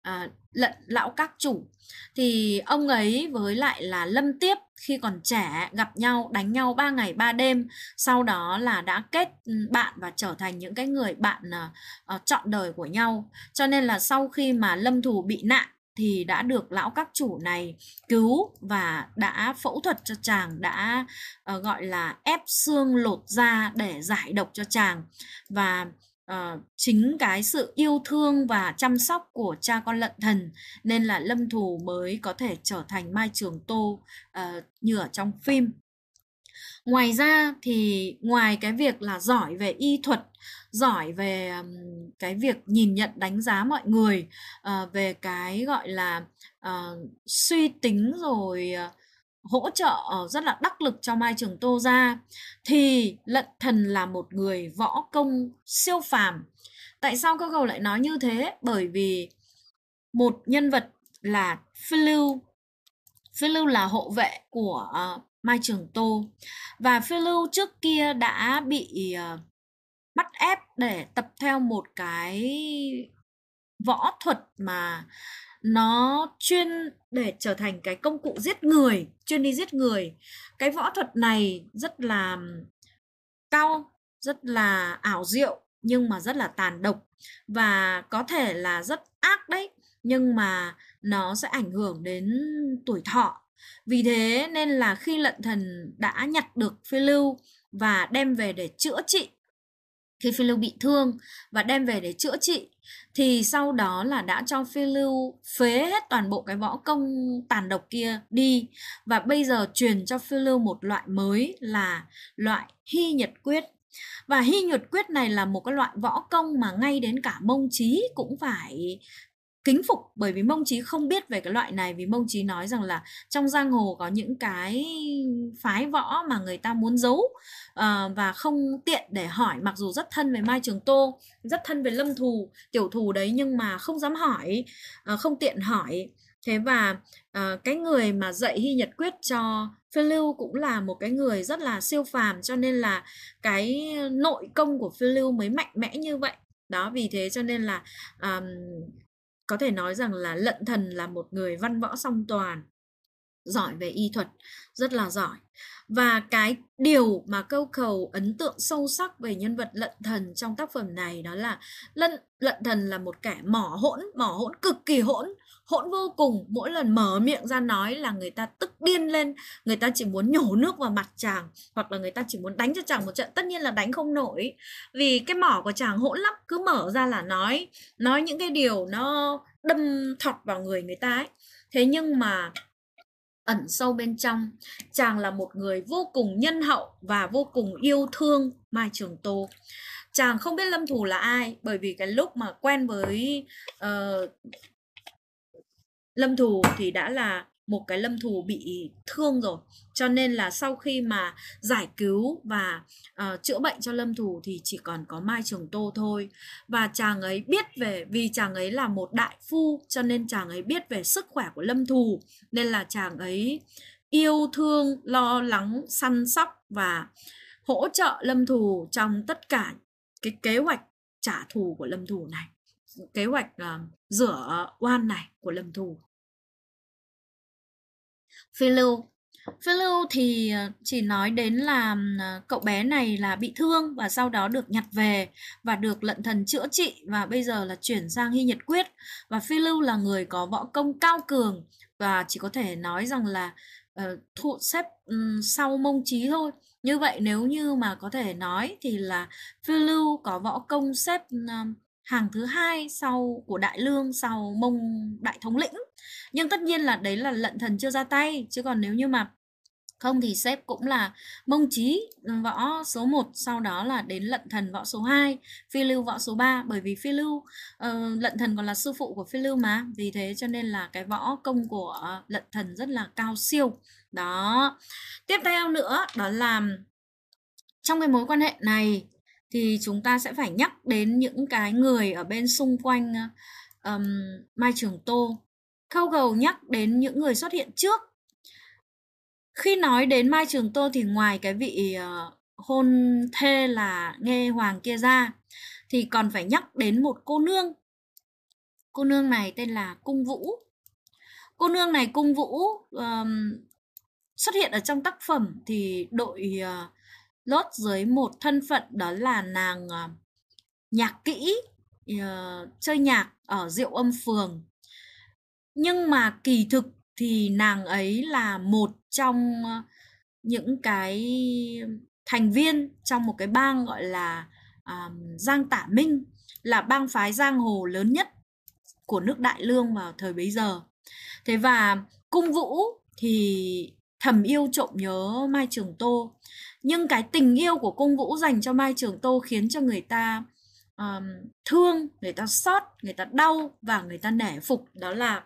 Lận lão các chủ. Thì ông ấy với lại là Lâm Tiếp khi còn trẻ gặp nhau, đánh nhau 3 ngày 3 đêm, sau đó là đã kết bạn và trở thành những cái người bạn trọn đời của nhau. Cho nên là sau khi mà Lâm Thù bị nạn thì đã được lão các chủ này cứu và đã phẫu thuật cho chàng, đã gọi là ép xương lột da để giải độc cho chàng. Và chính cái sự yêu thương và chăm sóc của cha con Lận Thần nên là Lâm Thù mới có thể trở thành Mai Trường Tô như ở trong phim. Ngoài ra thì ngoài cái việc là giỏi về y thuật, giỏi về cái việc nhìn nhận đánh giá mọi người, về cái gọi là suy tính rồi hỗ trợ rất là đắc lực cho Mai Trường Tô ra, thì Lận Thần là một người võ công siêu phàm. Tại sao Câu Cầu lại nói như thế? Bởi vì một nhân vật là Phiêu Lưu là hộ vệ của Mai Trường Tô, và Phiêu Lưu trước kia đã bị bắt ép để tập theo một cái võ thuật mà nó chuyên để trở thành cái công cụ giết người, chuyên đi giết người. Cái võ thuật này rất là cao, rất là ảo diệu, nhưng mà rất là tàn độc và có thể là rất ác đấy, nhưng mà nó sẽ ảnh hưởng đến tuổi thọ. Vì thế nên là khi Lận Thần đã nhặt được Phiêu Lưu và đem về để chữa trị, khi Phiêu Lưu bị thương và đem về để chữa trị, thì sau đó là đã cho Phiêu Lưu phế hết toàn bộ cái võ công tàn độc kia đi, và bây giờ truyền cho Phiêu Lưu một loại mới là loại Hy Nhật Quyết. Và Hy Nhật Quyết này là một cái loại võ công mà ngay đến cả Mông Chí cũng phải kính phục, bởi vì Mông Chí không biết về cái loại này, vì Mông Chí nói rằng là trong giang hồ có những cái phái võ mà người ta muốn giấu và không tiện để hỏi, mặc dù rất thân với Mai Trường Tô, rất thân với Lâm Thù, tiểu thù đấy, nhưng mà không dám hỏi, không tiện hỏi. Thế và cái người mà dạy Hy Nhật Quyết cho Phiêu Lưu cũng là một cái người rất là siêu phàm, cho nên là cái nội công của Phiêu Lưu mới mạnh mẽ như vậy. Đó, vì thế cho nên là có thể nói rằng là Lận Thần là một người văn võ song toàn, giỏi về y thuật, rất là giỏi. Và cái điều mà Câu Cầu ấn tượng sâu sắc về nhân vật Lận Thần trong tác phẩm này đó là Lận Thần là một kẻ mỏ hỗn cực kỳ hỗn vô cùng. Mỗi lần mở miệng ra nói là người ta tức điên lên, người ta chỉ muốn nhổ nước vào mặt chàng, hoặc là người ta chỉ muốn đánh cho chàng một trận. Tất nhiên là đánh không nổi, vì cái mỏ của chàng hỗn lắm, cứ mở ra là nói những cái điều nó đâm thọc vào người người ta ấy. Thế nhưng mà ẩn sâu bên trong, chàng là một người vô cùng nhân hậu và vô cùng yêu thương Mai Trường Tô. Chàng không biết Lâm Thù là ai, bởi vì cái lúc mà quen với Lâm Thù thì đã là một cái Lâm Thù bị thương rồi, cho nên là sau khi mà giải cứu và chữa bệnh cho Lâm Thù thì chỉ còn có Mai Trường Tô thôi. Và chàng ấy biết về, vì chàng ấy là một đại phu, cho nên chàng ấy biết về sức khỏe của Lâm Thù, nên là chàng ấy yêu thương, lo lắng, săn sóc và hỗ trợ Lâm Thù trong tất cả cái kế hoạch trả thù của Lâm Thù này, kế hoạch rửa oan này của Lâm Thù. Phiêu Lưu thì chỉ nói đến là cậu bé này là bị thương và sau đó được nhặt về và được Lận Thần chữa trị, và bây giờ là chuyển sang Hy Nhật Quyết. Và Phiêu Lưu là người có võ công cao cường và chỉ có thể nói rằng là thụ xếp sau Mông Chí thôi. Như vậy nếu như mà có thể nói thì là Phiêu Lưu có võ công xếp hàng thứ hai sau của Đại Lương, sau Mông Đại Thống Lĩnh. Nhưng tất nhiên là đấy là Lận Thần chưa ra tay, chứ còn nếu như mà không thì xếp cũng là Mông Chí võ số 1, sau đó là đến Lận Thần võ số 2, Phiêu Lưu võ số 3, bởi vì Phiêu Lưu Lận Thần còn là sư phụ của Phiêu Lưu mà, vì thế cho nên là cái võ công của Lận Thần rất là cao siêu. Đó. Tiếp theo nữa đó là trong cái mối quan hệ này thì chúng ta sẽ phải nhắc đến những cái người ở bên xung quanh Mai Trường Tô. Câu Cầu nhắc đến những người xuất hiện trước. Khi nói đến Mai Trường Tô thì ngoài cái vị hôn thê là Nghê Hoàng kia ra thì còn phải nhắc đến một cô nương. Cô nương này tên là Cung Vũ. Cô nương này Cung Vũ xuất hiện ở trong tác phẩm thì đội lốt dưới một thân phận, đó là nàng nhạc kỹ, chơi nhạc ở Diệu Âm Phường. Nhưng mà kỳ thực thì nàng ấy là một trong những cái thành viên trong một cái bang gọi là Giang Tả Minh, là bang phái giang hồ lớn nhất của nước Đại Lương vào thời bấy giờ. Thế và Cung Vũ thì thầm yêu trộm nhớ Mai Trường Tô. Nhưng cái tình yêu của Cung Vũ dành cho Mai Trường Tô khiến cho người ta thương, người ta xót, người ta đau và người ta nể phục. Đó là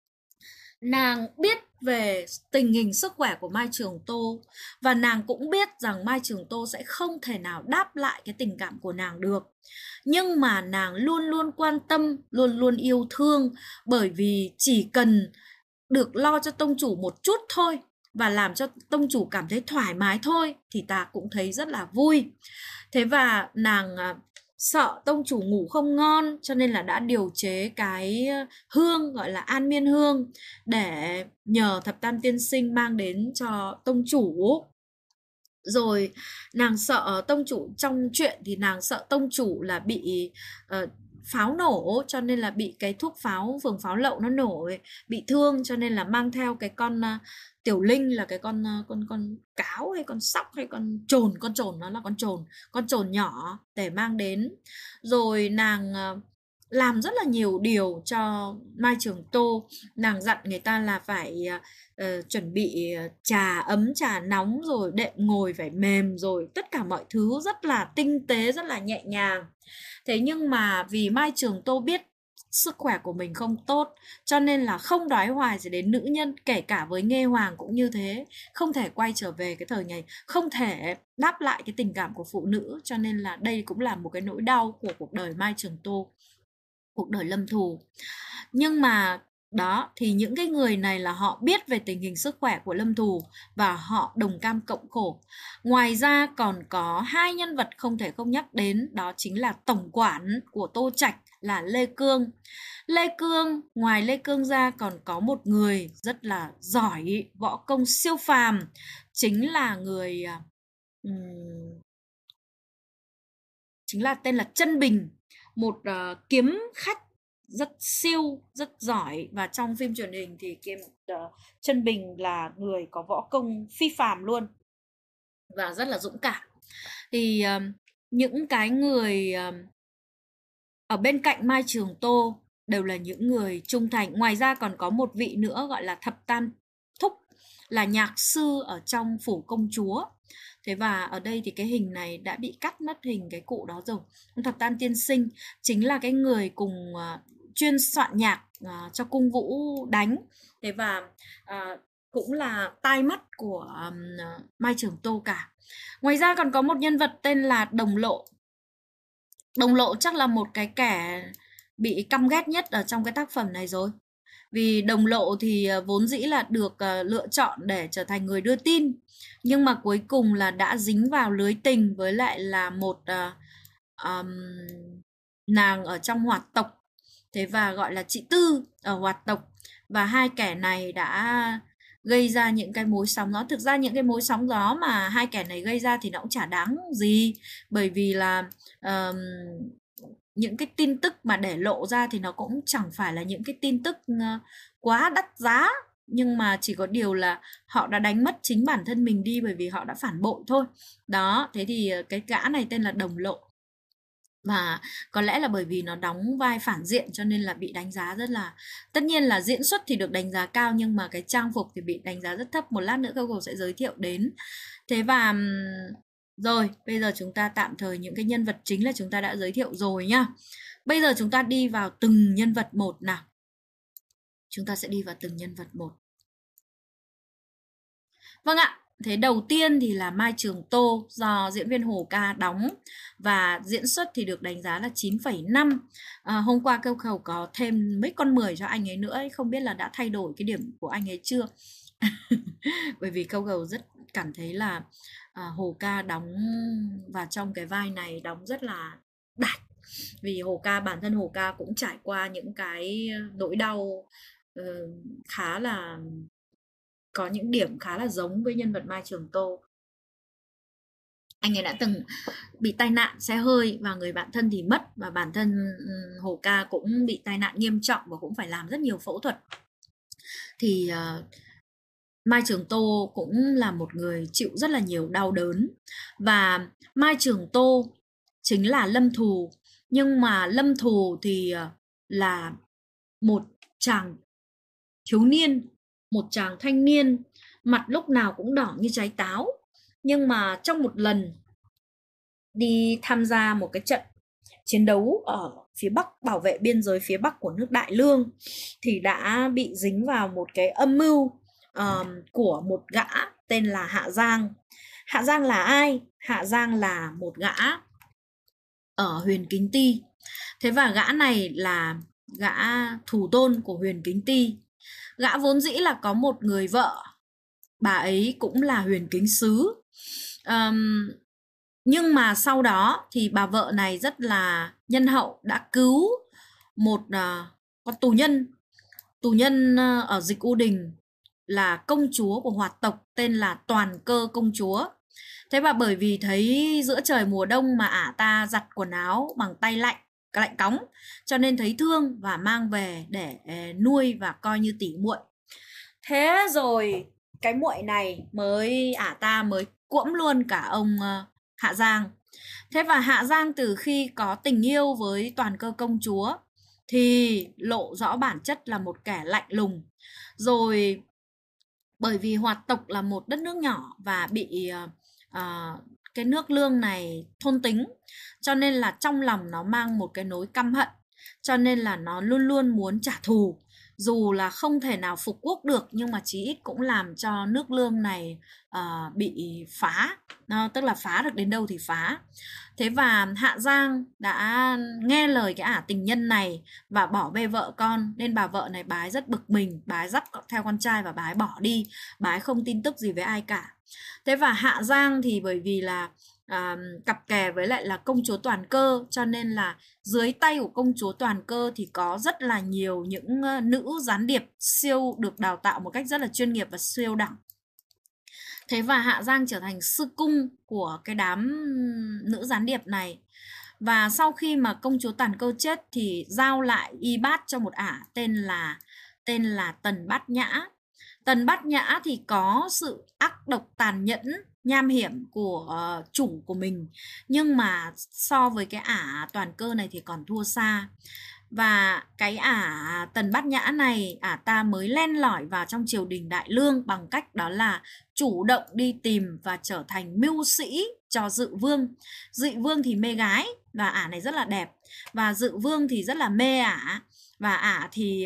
nàng biết về tình hình sức khỏe của Mai Trường Tô, và nàng cũng biết rằng Mai Trường Tô sẽ không thể nào đáp lại cái tình cảm của nàng được. Nhưng mà nàng luôn luôn quan tâm, luôn luôn yêu thương, bởi vì chỉ cần được lo cho tông chủ một chút thôi và làm cho tông chủ cảm thấy thoải mái thôi thì ta cũng thấy rất là vui. Thế và nàng sợ tông chủ ngủ không ngon cho nên là đã điều chế cái hương gọi là An Miên Hương để nhờ Thập Tam Tiên Sinh mang đến cho tông chủ. Rồi nàng sợ tông chủ, trong chuyện thì nàng sợ tông chủ là bị pháo nổ, cho nên là bị cái thuốc pháo phường pháo lậu nó nổ ấy, bị thương, cho nên là mang theo cái con tiểu linh, là cái con cáo hay con sóc hay con trồn, nó là con trồn nhỏ để mang đến. Rồi nàng làm rất là nhiều điều cho Mai Trường Tô. Nàng dặn người ta là phải chuẩn bị trà ấm, trà nóng, rồi đệm ngồi phải mềm, rồi tất cả mọi thứ rất là tinh tế, rất là nhẹ nhàng. Thế nhưng mà vì Mai Trường Tô biết sức khỏe của mình không tốt, cho nên là không đoái hoài gì đến nữ nhân, kể cả với Nghê Hoàng cũng như thế, không thể quay trở về cái thời ngày, không thể đáp lại cái tình cảm của phụ nữ, cho nên là đây cũng là một cái nỗi đau của cuộc đời Mai Trường Tô, cuộc đời Lâm Thù. Nhưng mà đó, thì những cái người này là họ biết về tình hình sức khỏe của Lâm Thù và họ đồng cam cộng khổ. Ngoài ra còn có hai nhân vật không thể không nhắc đến, đó chính là tổng quản của Tô Trạch là Lê Cương. Lê Cương, ngoài Lê Cương ra còn có một người rất là giỏi, võ công siêu phàm, chính là người chính là tên là Chân Bình, một kiếm khách rất siêu, rất giỏi, và trong phim truyền hình thì Chân Bình là người có võ công phi phàm luôn và rất là dũng cảm. Thì những cái người ở bên cạnh Mai Trường Tô đều là những người trung thành. Ngoài ra còn có một vị nữa gọi là Thập Tam Thúc, là nhạc sư ở trong phủ công chúa. Thế và ở đây thì cái hình này đã bị cắt mất hình cái cụ đó rồi. Thập Tam Tiên Sinh chính là cái người cùng chuyên soạn nhạc cho Cung Vũ đánh. Thế và cũng là tai mắt của Mai Trường Tô cả. Ngoài ra còn có một nhân vật tên là Đồng Lộ. Đồng Lộ chắc là một cái kẻ bị căm ghét nhất ở trong cái tác phẩm này rồi. Vì Đồng Lộ thì vốn dĩ là được lựa chọn để trở thành người đưa tin, nhưng mà cuối cùng là đã dính vào lưới tình với lại là một nàng ở trong Hoạt tộc. Thế và gọi là chị Tư ở Hoạt tộc. Và hai kẻ này đã gây ra những cái mối sóng gió. Thực ra những cái mối sóng gió mà hai kẻ này gây ra thì nó cũng chả đáng gì, bởi vì là những cái tin tức mà để lộ ra thì nó cũng chẳng phải là những cái tin tức quá đắt giá, nhưng mà chỉ có điều là họ đã đánh mất chính bản thân mình đi bởi vì họ đã phản bội thôi. Đó, thế thì cái gã này tên là Đồng Lộ, và có lẽ là bởi vì nó đóng vai phản diện cho nên là bị đánh giá rất là, tất nhiên là diễn xuất thì được đánh giá cao nhưng mà cái trang phục thì bị đánh giá rất thấp. Một lát nữa Google sẽ giới thiệu đến. Thế và rồi, bây giờ chúng ta tạm thời những cái nhân vật chính là chúng ta đã giới thiệu rồi nhá. Bây giờ chúng ta đi vào từng nhân vật một nào. Chúng ta sẽ đi vào từng nhân vật một. Vâng ạ, thế đầu tiên thì là Mai Trường Tô do diễn viên Hồ Ca đóng và diễn xuất thì được đánh giá là 9,5. Hôm qua Câu Khẩu có thêm mấy con 10 cho anh ấy nữa ấy. Không biết là đã thay đổi cái điểm của anh ấy chưa. Bởi vì Câu Khẩu rất cảm thấy là Hồ Ca đóng vào trong cái vai này đóng rất là đạt. Vì bản thân Hồ Ca cũng trải qua những cái nỗi đau ờ, khá là có những điểm khá là giống với nhân vật Mai Trường Tô. Anh ấy đã từng bị tai nạn xe hơi và người bạn thân thì mất, và bản thân Hồ Ca cũng bị tai nạn nghiêm trọng và cũng phải làm rất nhiều phẫu thuật. Thì Mai Trường Tô cũng là một người chịu rất là nhiều đau đớn, và Mai Trường Tô chính là Lâm Thù, nhưng mà Lâm Thù thì là một chàng thiếu niên, một chàng thanh niên mặt lúc nào cũng đỏ như trái táo. Nhưng mà trong một lần đi tham gia một cái trận chiến đấu ở phía Bắc, bảo vệ biên giới phía Bắc của nước Đại Lương, thì đã bị dính vào một cái âm mưu của một gã tên là Hạ Giang. Hạ Giang là ai? Hạ Giang là một gã ở Huyền Kính Ti. Thế và gã này là gã thủ tôn của Huyền Kính Ti. Gã vốn dĩ là có một người vợ, bà ấy cũng là Huyền Kính Sứ. Nhưng mà sau đó thì bà vợ này rất là nhân hậu, đã cứu một con tù nhân ở Dịch U Đình, là công chúa của Hoạt tộc tên là Toàn Cơ công chúa. Thế và bởi vì thấy giữa trời mùa đông mà ả ta giặt quần áo bằng tay lạnh cóng, cho nên thấy thương và mang về để nuôi và coi như tỉ muội. Thế rồi cái muội này ả ta mới cuỗm luôn cả ông Hạ Giang. Thế và Hạ Giang từ khi có tình yêu với Toàn Cơ công chúa thì lộ rõ bản chất là một kẻ lạnh lùng. Rồi bởi vì Hoạt tộc là một đất nước nhỏ và bị cái nước Lương này thôn tính, cho nên là trong lòng nó mang một cái nỗi căm hận, cho nên là nó luôn luôn muốn trả thù. Dù là không thể nào phục quốc được, nhưng mà chí ít cũng làm cho nước Lương này bị phá, tức là phá được đến đâu thì phá. Thế và Hạ Giang đã nghe lời cái ả tình nhân này và bỏ bê vợ con, nên bà vợ này bà ấy rất bực mình, bà ấy dắt theo con trai và bà ấy bỏ đi, bà ấy không tin tức gì với ai cả. Thế và Hạ Giang thì bởi vì là cặp kè với lại là công chúa Toàn Cơ, cho nên là dưới tay của công chúa Toàn Cơ thì có rất là nhiều những nữ gián điệp siêu được đào tạo một cách rất là chuyên nghiệp và siêu đẳng. Thế và Hạ Giang trở thành sư cung của cái đám nữ gián điệp này. Và sau khi mà công chúa Toàn Cơ chết thì giao lại y bát cho một ả tên là Tần Bát Nhã. Tần Bát Nhã thì có sự ác độc tàn nhẫn, nham hiểm của chủ của mình, nhưng mà so với cái ả Toàn Cơ này thì còn thua xa. Và cái ả Tần Bát Nhã này, ả ta mới len lỏi vào trong triều đình Đại Lương bằng cách đó là chủ động đi tìm và trở thành mưu sĩ cho Dự Vương. Dự Vương thì mê gái và ả này rất là đẹp, và Dự Vương thì rất là mê ả, và ả thì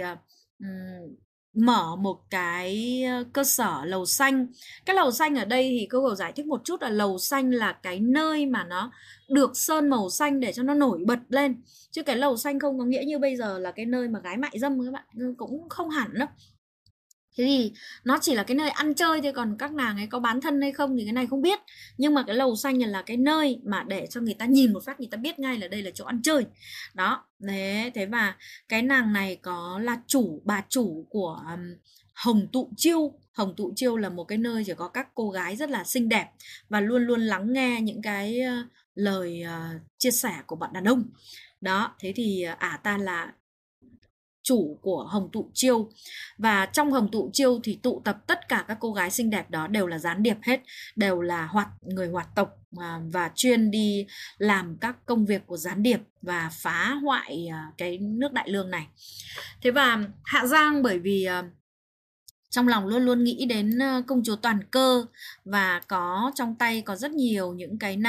mở một cái cơ sở lầu xanh. Cái lầu xanh ở đây thì cô giải thích một chút là lầu xanh là cái nơi mà nó được sơn màu xanh để cho nó nổi bật lên, chứ cái lầu xanh không có nghĩa như bây giờ là cái nơi mà gái mại dâm các bạn, cũng không hẳn đâu. Thế thì nó chỉ là cái nơi ăn chơi thôi, còn các nàng ấy có bán thân hay không thì cái này không biết. Nhưng mà cái lầu xanh là cái nơi mà để cho người ta nhìn một phát người ta biết ngay là đây là chỗ ăn chơi. Đó, thế và cái nàng này có là bà chủ của Hồng Tụ Chiêu. Hồng Tụ Chiêu là một cái nơi chỉ có các cô gái rất là xinh đẹp và luôn luôn lắng nghe những cái lời chia sẻ của bọn đàn ông. Đó, thế thì ả ta là chủ của Hồng Tụ Chiêu, và trong Hồng Tụ Chiêu thì tụ tập tất cả các cô gái xinh đẹp đó đều là gián điệp hết, đều là người Hoạt tộc và chuyên đi làm các công việc của gián điệp và phá hoại cái nước Đại Lương này. Thế và Hạ Giang bởi vì trong lòng luôn luôn nghĩ đến công chúa Toàn Cơ và có trong tay có rất nhiều những cái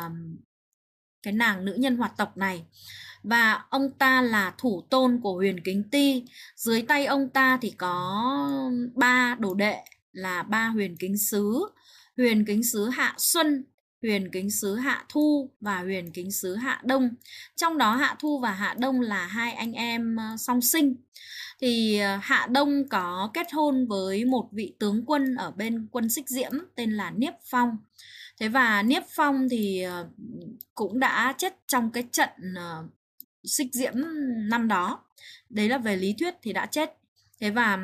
nàng nữ nhân Hoạt tộc này, và ông ta là thủ tôn của Huyền Kính Ti. Dưới tay ông ta thì có 3 đồ đệ là 3 Huyền Kính Sứ: Huyền Kính Sứ Hạ Xuân, Huyền Kính Sứ Hạ Thu và Huyền Kính Sứ Hạ Đông. Trong đó Hạ Thu và Hạ Đông là hai anh em song sinh. Thì Hạ Đông có kết hôn với một vị tướng quân ở bên quân Xích Diễm tên là Niếp Phong. Thế và Niếp Phong thì cũng đã chết trong cái trận Xích Diễm năm đó. Đấy là về lý thuyết thì đã chết. Thế và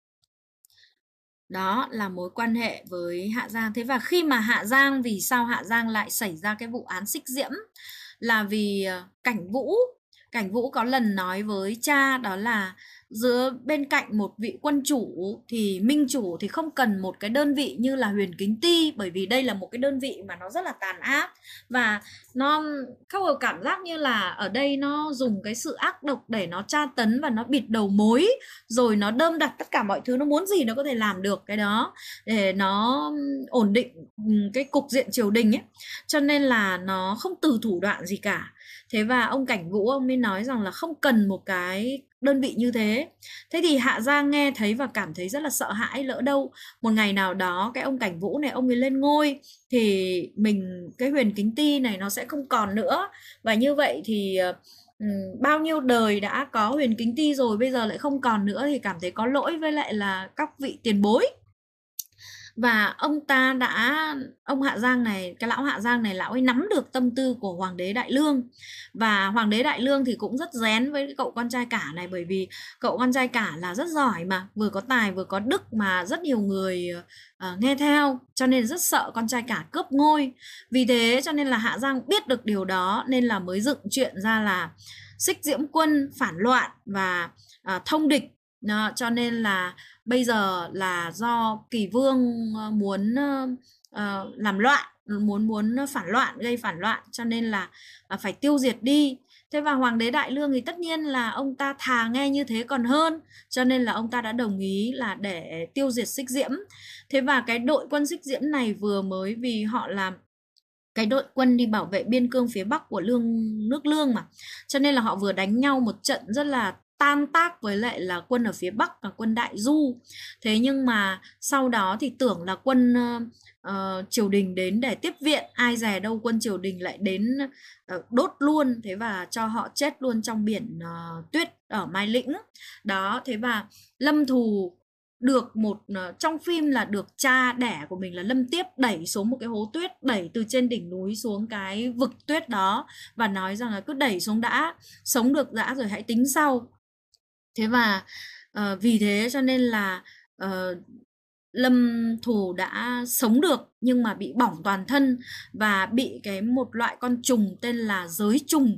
đó là mối quan hệ với Hạ Giang. Thế và khi mà Hạ Giang, vì sao Hạ Giang lại xảy ra cái vụ án Xích Diễm, là vì Cảnh Vũ có lần nói với cha đó là bên cạnh một vị quân chủ thì minh chủ thì không cần một cái đơn vị như là Huyền Kính Ty, bởi vì đây là một cái đơn vị mà nó rất là tàn ác, và nó không có cảm giác như là ở đây nó dùng cái sự ác độc để nó tra tấn và nó bịt đầu mối, rồi nó đơm đặt tất cả mọi thứ, nó muốn gì nó có thể làm được cái đó để nó ổn định cái cục diện triều đình ấy, cho nên là nó không từ thủ đoạn gì cả. Thế và ông Cảnh Vũ ông mới nói rằng là không cần một cái đơn vị như thế. Thế thì Hạ Giang nghe thấy và cảm thấy rất là sợ hãi, lỡ đâu một ngày nào đó cái ông Cảnh Vũ này ông ấy lên ngôi thì cái Huyền Kính Ty này nó sẽ không còn nữa, và như vậy thì bao nhiêu đời đã có Huyền Kính Ty rồi bây giờ lại không còn nữa thì cảm thấy có lỗi với lại là các vị tiền bối. Và ông Hạ Giang này, cái lão Hạ Giang này, lão ấy nắm được tâm tư của Hoàng đế Đại Lương, và Hoàng đế Đại Lương thì cũng rất rén với cái cậu con trai cả này, bởi vì cậu con trai cả là rất giỏi mà, vừa có tài vừa có đức mà rất nhiều người nghe theo, cho nên rất sợ con trai cả cướp ngôi. Vì thế cho nên là Hạ Giang biết được điều đó nên là mới dựng chuyện ra là Xích Diễm Quân phản loạn và thông địch. Đó, cho nên là bây giờ là do Kỳ Vương muốn làm loạn, muốn phản loạn, gây phản loạn, cho nên là phải tiêu diệt đi. Thế và Hoàng đế Đại Lương thì tất nhiên là ông ta thà nghe như thế còn hơn, cho nên là ông ta đã đồng ý là để tiêu diệt Xích Diễm. Thế và cái đội quân Xích Diễm này vừa mới, vì họ làm cái đội quân đi bảo vệ biên cương phía Bắc của nước Lương mà, cho nên là họ vừa đánh nhau một trận rất là tan tác với lại là quân ở phía Bắc là quân Đại Du. Thế nhưng mà sau đó thì tưởng là quân triều đình đến để tiếp viện, ai dè đâu quân triều đình lại đến đốt luôn, thế và cho họ chết luôn trong biển tuyết ở Mai Lĩnh. Đó, thế và Lâm Thù được trong phim là được cha đẻ của mình là Lâm Tiếp đẩy xuống một cái hố tuyết, đẩy từ trên đỉnh núi xuống cái vực tuyết đó, và nói rằng là cứ đẩy xuống đã, sống được đã rồi hãy tính sau. Thế và vì thế cho nên là Lâm Thù đã sống được nhưng mà bị bỏng toàn thân, và bị một loại con trùng tên là giới trùng,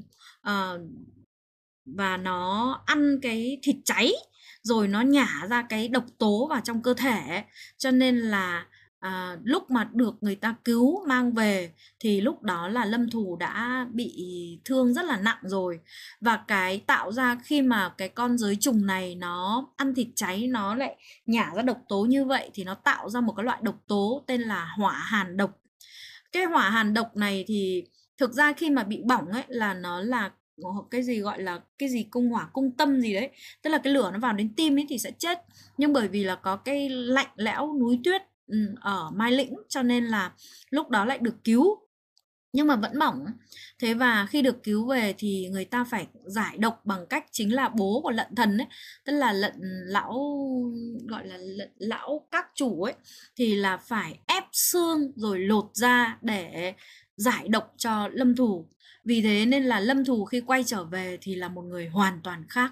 và nó ăn cái thịt cháy rồi nó nhả ra cái độc tố vào trong cơ thể, cho nên là lúc mà được người ta cứu mang về thì lúc đó là Lâm Thù đã bị thương rất là nặng rồi. Và cái tạo ra khi mà cái con giới trùng này nó ăn thịt cháy, nó lại nhả ra độc tố như vậy thì nó tạo ra một cái loại độc tố tên là hỏa hàn độc. Cái hỏa hàn độc này thì thực ra khi mà bị bỏng ấy là nó là cái gì gọi là cái gì cung hỏa cung tâm gì đấy, tức là cái lửa nó vào đến tim ấy thì sẽ chết, nhưng bởi vì là có cái lạnh lẽo núi tuyết ở Mai Lĩnh cho nên là lúc đó lại được cứu, nhưng mà vẫn bỏng. Thế và khi được cứu về thì người ta phải giải độc bằng cách chính là bố của Lận Thần ấy, tức là Lận lão, gọi là Lận lão các chủ ấy, thì là phải ép xương rồi lột ra để giải độc cho Lâm Thù. Vì thế nên là Lâm Thù khi quay trở về thì là một người hoàn toàn khác,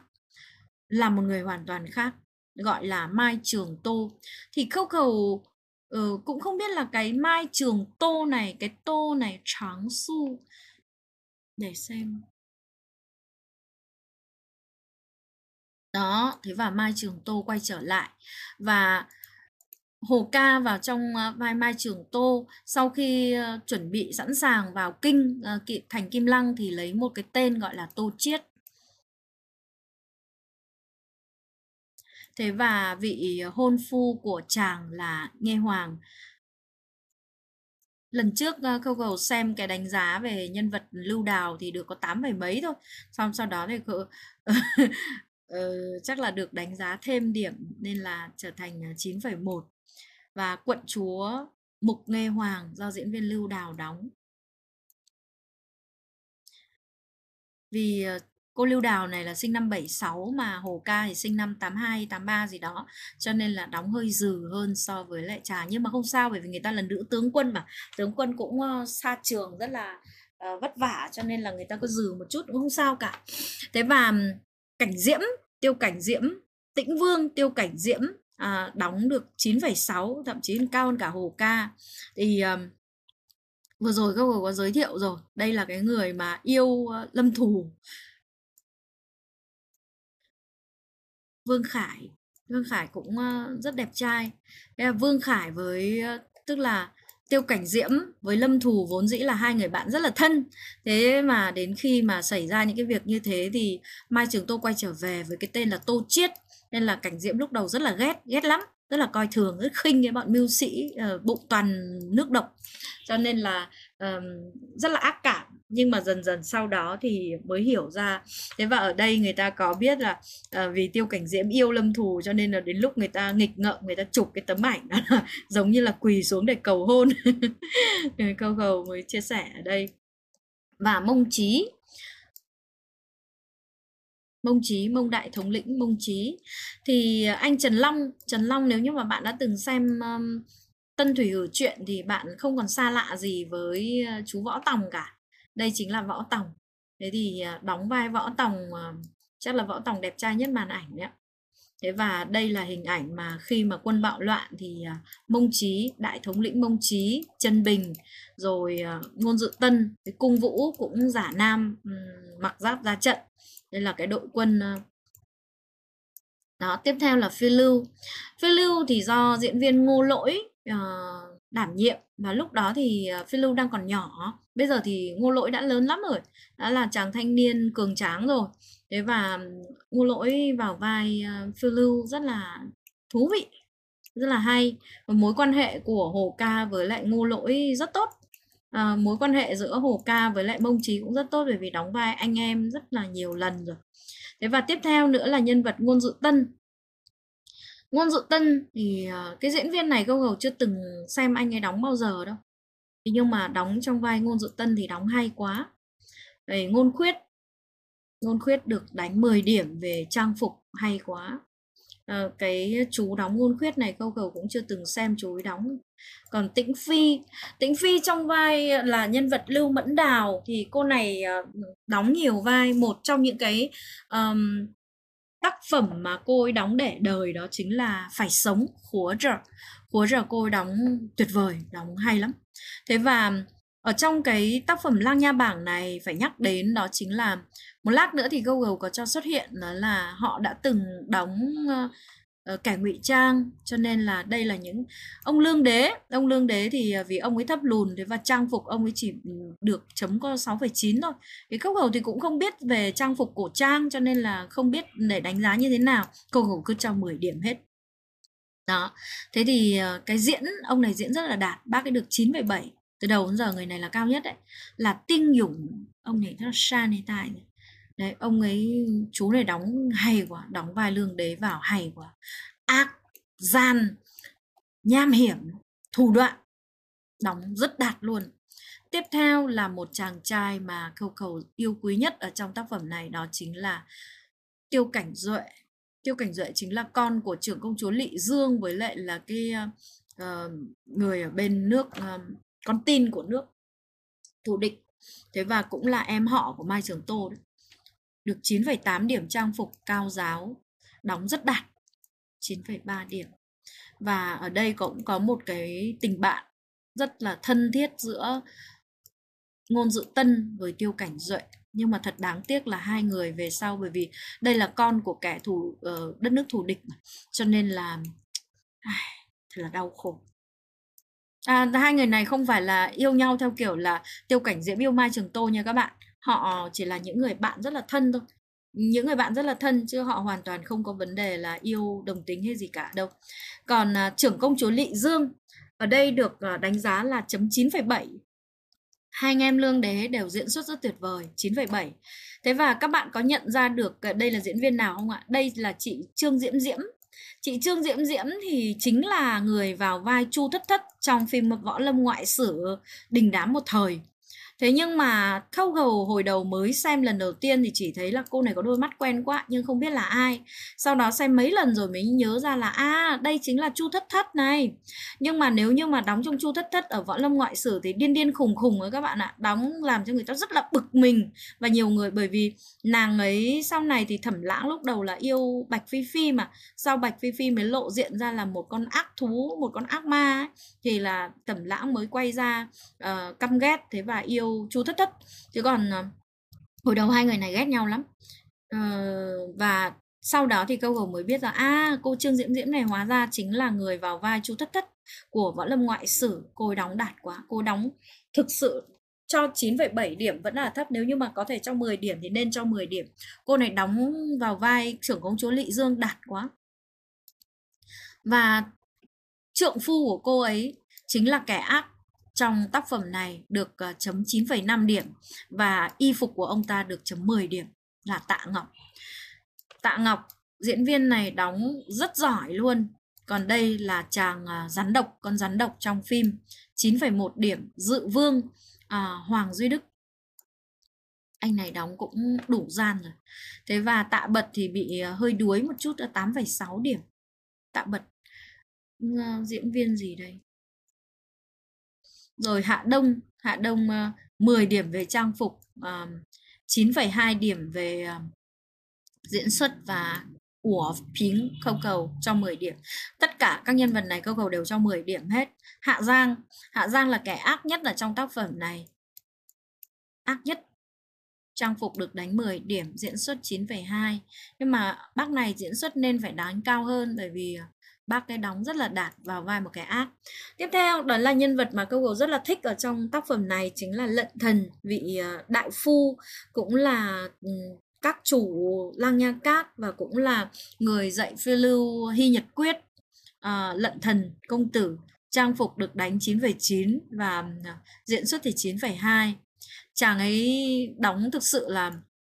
gọi là Mai Trường Tô. Thì Khâu Khẩu cũng không biết là cái Mai Trường Tô này, cái tô này Tráng Su, để xem. Đó, thế và Mai Trường Tô quay trở lại, và Hồ Ca vào trong vai Mai Trường Tô, sau khi chuẩn bị sẵn sàng vào thành Kim Lăng thì lấy một cái tên gọi là Tô Chiết. Thế và vị hôn phu của chàng là Nghe Hoàng. Lần trước Khâu Khẩu xem cái đánh giá về nhân vật Lưu Đào thì được có 8 mấy thôi. Xong sau đó thì chắc là được đánh giá thêm điểm nên là trở thành 9,1. Và quận chúa Mục Nghe Hoàng do diễn viên Lưu Đào đóng. Vì cô Lưu Đào này là sinh năm 76 mà Hồ Ca thì sinh năm 82, 83 gì đó, cho nên là đóng hơi dừ hơn so với lại chàng, nhưng mà không sao bởi vì người ta là nữ tướng quân mà, tướng quân cũng xa trường rất là vất vả cho nên là người ta có dừ một chút cũng không sao cả. Thế và Cảnh Diễm, Tiêu Cảnh Diễm, Tĩnh Vương, Tiêu Cảnh Diễm đóng được 9,6, thậm chí cao hơn cả Hồ Ca. Thì vừa rồi Google có giới thiệu rồi, đây là cái người mà yêu Lâm Thù. Vương Khải cũng rất đẹp trai. Thế là Vương Khải với tức là Tiêu Cảnh Diễm với Lâm Thù vốn dĩ là hai người bạn rất là thân. Thế mà đến khi mà xảy ra những cái việc như thế thì Mai Trường Tô quay trở về với cái tên là Tô Chiết, nên là Cảnh Diễm lúc đầu rất là ghét lắm, rất là coi thường, rất khinh cái bọn mưu sĩ bụng toàn nước độc, cho nên là rất là ác cảm. Nhưng mà dần dần sau đó thì mới hiểu ra. Thế và ở đây người ta có biết là vì Tiêu Cảnh Diễm yêu Lâm Thù cho nên là đến lúc người ta nghịch ngợm, người ta chụp cái tấm ảnh đó là giống như là quỳ xuống để cầu hôn. Câu cầu mới chia sẻ ở đây. Và Mông Chí, Mông Đại thống lĩnh Mông Chí thì anh Trần Long nếu như mà bạn đã từng xem Tân Thủy Hử truyện thì bạn không còn xa lạ gì với chú Võ Tòng cả. Đây chính là Võ Tòng. Thế thì đóng vai Võ Tòng chắc là Võ Tòng đẹp trai nhất màn ảnh đấy. Thế và đây là hình ảnh mà khi mà quân bạo loạn thì Mông Chí, đại thống lĩnh Mông Chí, Trân Bình, rồi Ngôn Dự Tân, cái Cung Vũ cũng giả nam mặc giáp ra trận. Đây là cái đội quân đó. Tiếp theo là Phiêu Lưu thì do diễn viên Ngô Lỗi đảm nhiệm, và lúc đó thì Phiêu Lưu đang còn nhỏ, bây giờ thì Ngô Lỗi đã lớn lắm rồi, đã là chàng thanh niên cường tráng rồi. Thế và Ngô Lỗi vào vai Phiêu Lưu rất là thú vị, rất là hay. Và mối quan hệ của Hồ Ca với lại Ngô Lỗi rất tốt. Mối quan hệ giữa Hồ Ca với lại Mông Chí cũng rất tốt, bởi vì đóng vai anh em rất là nhiều lần rồi. Thế và tiếp theo nữa là nhân vật Ngôn Dự Tân thì cái diễn viên này Câu Hầu chưa từng xem anh ấy đóng bao giờ đâu. Nhưng mà đóng trong vai Ngôn Dự Tân thì đóng hay quá. Đây, Ngôn Khuyết được đánh 10 điểm về trang phục, hay quá. Cái chú đóng Ngôn Khuyết này Câu Cầu cũng chưa từng xem chú ấy đóng. Còn Tĩnh Phi trong vai là nhân vật Lưu Mẫn Đào thì cô này đóng nhiều vai. Một trong những cái tác phẩm mà cô ấy đóng để đời đó chính là Phải Sống, Khúa Rờ cô ấy đóng tuyệt vời, đóng hay lắm. Thế và ở trong cái tác phẩm Lang Nha Bảng này phải nhắc đến đó chính là một lát nữa thì Google có cho xuất hiện, đó là họ đã từng đóng kẻ ngụy trang, cho nên là đây là những ông Lương Đế thì vì ông ấy thấp lùn, thế và trang phục ông ấy chỉ được chấm có 6,9 thôi. Cái Cốc Hầu thì cũng không biết về trang phục cổ trang, cho nên là không biết để đánh giá như thế nào. Cốc Hầu cứ cho 10 điểm hết. Đó. Thế thì cái diễn, ông này diễn rất là đạt, bác ấy được 9,7. Từ đầu đến giờ người này là cao nhất đấy. Là Tinh Dũng, ông này rất là san hay tai này. Đấy, ông ấy, chú này đóng hay quá, đóng vai Lương Đế vào hay quá. Ác, gian, nham hiểm, thủ đoạn, đóng rất đạt luôn. Tiếp theo là một chàng trai mà Câu Cầu yêu quý nhất ở trong tác phẩm này, đó chính là Tiêu Cảnh Duệ. Tiêu Cảnh Duệ chính là con của trưởng công chúa Lị Dương, với lại là cái người ở bên nước, con tin của nước thù địch. Thế và cũng là em họ của Mai Trường Tô đấy. Được 9,8 điểm trang phục, cao giáo, đóng rất đạt, 9,3 điểm. Và ở đây cũng có một cái tình bạn rất là thân thiết giữa Ngôn Dự Tân với Tiêu Cảnh Duệ. Nhưng mà thật đáng tiếc là hai người về sau, bởi vì đây là con của kẻ thù đất nước thù địch mà. Cho nên là thật là đau khổ. Hai người này không phải là yêu nhau theo kiểu là Tiêu Cảnh Diễm yêu Mai Trường Tô nha các bạn. Họ chỉ là những người bạn rất là thân thôi. Những người bạn rất là thân, chứ họ hoàn toàn không có vấn đề là yêu đồng tính hay gì cả đâu. Còn trưởng công chúa Lị Dương ở đây được đánh giá là chấm 9,7. Hai anh em Lương Đế đều diễn xuất rất tuyệt vời, 9,7. Thế và các bạn có nhận ra được đây là diễn viên nào không ạ? Đây là chị Trương Diễm Diễm. Chị Trương Diễm Diễm thì chính là người vào vai Chu Thất Thất trong phim Võ Lâm Ngoại Sử đình đám một thời. Thế nhưng mà Khâu Hầu hồi đầu mới xem lần đầu tiên thì chỉ thấy là cô này có đôi mắt quen quá nhưng không biết là ai. Sau đó xem mấy lần rồi mới nhớ ra là đây chính là Chu Thất Thất này. Nhưng mà nếu như mà đóng trong Chu Thất Thất ở Võ Lâm Ngoại Sử thì điên điên khùng khùng ấy các bạn ạ. Đóng làm cho người ta rất là bực mình. Và nhiều người bởi vì nàng ấy sau này thì Thẩm Lãng lúc đầu là yêu Bạch Phi Phi mà. Sau Bạch Phi Phi mới lộ diện ra là một con ác thú, một con ác ma ấy. Thì là Thẩm Lãng mới quay ra căm ghét thế và yêu Chu Thất Thất. Chứ còn hồi đầu hai người này ghét nhau lắm. Và sau đó thì Câu Hồng mới biết là cô Trương Diễm Diễm này hóa ra chính là người vào vai Chu Thất Thất của Võ Lâm Ngoại Sử. Cô ấy đóng đạt quá, cô đóng thực sự cho 9,7 điểm vẫn là thấp, nếu như mà có thể cho 10 điểm thì nên cho 10 điểm. Cô này đóng vào vai trưởng công chúa Lị Dương đạt quá. Và trượng phu của cô ấy chính là kẻ ác trong tác phẩm này, được chấm 9,5 điểm và y phục của ông ta được chấm 10 điểm là Tạ Ngọc. Tạ Ngọc, diễn viên này đóng rất giỏi luôn. Còn đây là chàng rắn độc, con rắn độc trong phim, 9,1 điểm. Dự Vương, Hoàng Duy Đức. Anh này đóng cũng đủ gian rồi. Thế và Tạ Bật thì bị hơi đuối một chút, 8,6 điểm. Tạ Bật, diễn viên gì đây? Rồi Hạ Đông 10 điểm về trang phục, 9,2 điểm về diễn xuất và của Phính Khâu Cầu cho 10 điểm. Tất cả các nhân vật này Khâu Cầu đều cho 10 điểm hết. Hạ Giang là kẻ ác nhất ở trong tác phẩm này. Ác nhất. Trang phục được đánh 10 điểm, diễn xuất 9,2. Nhưng mà bác này diễn xuất nên phải đánh cao hơn bởi vì bác ấy đóng rất là đạt vào vai một cái ác. Tiếp theo đó là nhân vật mà Câu Cầu rất là thích ở trong tác phẩm này, chính là Lận Thần, vị đại phu, cũng là các chủ Lang Nha Các và cũng là người dạy phiêu lưu Hy Nhật Quyết. Lận Thần công tử, trang phục được đánh 9,9 và diễn xuất thì 9,2. Chàng ấy đóng thực sự là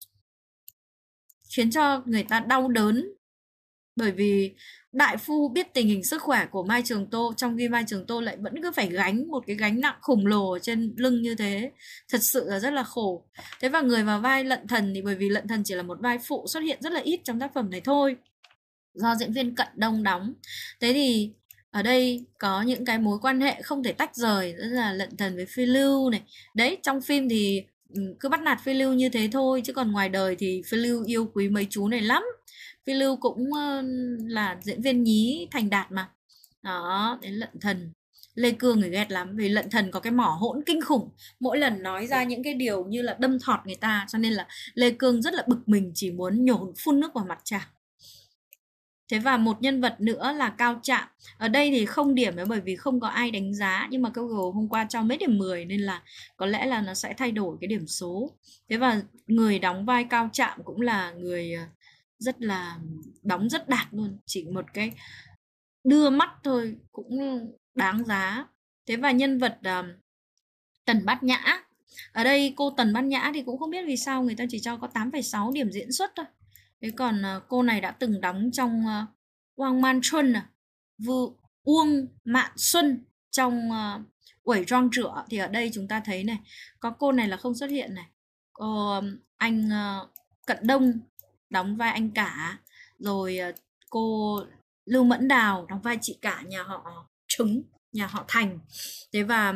khiến cho người ta đau đớn, bởi vì đại phu biết tình hình sức khỏe của Mai Trường Tô, trong khi Mai Trường Tô lại vẫn cứ phải gánh một cái gánh nặng khổng lồ ở trên lưng như thế, thật sự là rất là khổ. Thế và người vào vai Lận Thần thì bởi vì Lận Thần chỉ là một vai phụ xuất hiện rất là ít trong tác phẩm này thôi, do diễn viên Cận Đông đóng. Thế thì ở đây có những cái mối quan hệ không thể tách rời, rất là Lận Thần với Phi Lưu này. Đấy, trong phim thì cứ bắt nạt Phi Lưu như thế thôi, chứ còn ngoài đời thì Phi Lưu yêu quý mấy chú này lắm. Phi Lưu cũng là diễn viên nhí thành đạt mà. Đó, đến Lận Thần. Lê Cương người ghét lắm vì Lận Thần có cái mỏ hỗn kinh khủng, mỗi lần nói ra những cái điều như là đâm thọt người ta, cho nên là Lê Cương rất là bực mình, chỉ muốn phun nước vào mặt chàng. Thế và một nhân vật nữa là Cao Trạm. Ở đây thì không điểm bởi vì không có ai đánh giá, nhưng mà Google hôm qua cho mấy điểm 10 nên là có lẽ là nó sẽ thay đổi cái điểm số. Thế và người đóng vai Cao Trạm cũng là người rất là đóng rất đạt luôn, chỉ một cái đưa mắt thôi cũng đáng giá. Thế và nhân vật Tần Bát Nhã. Ở đây cô Tần Bát Nhã thì cũng không biết vì sao người ta chỉ cho có 8,6 điểm diễn xuất thôi. Thế còn cô này đã từng đóng trong Uông Man Xuân, Uông Mạn Xuân trong Uẩy Rong Rửa, thì ở đây chúng ta thấy này, có cô này là không xuất hiện này. Cô anh Cận Đông đóng vai anh cả, rồi cô Lưu Mẫn Đào đóng vai chị cả nhà họ Trứng, nhà họ Thành. Thế và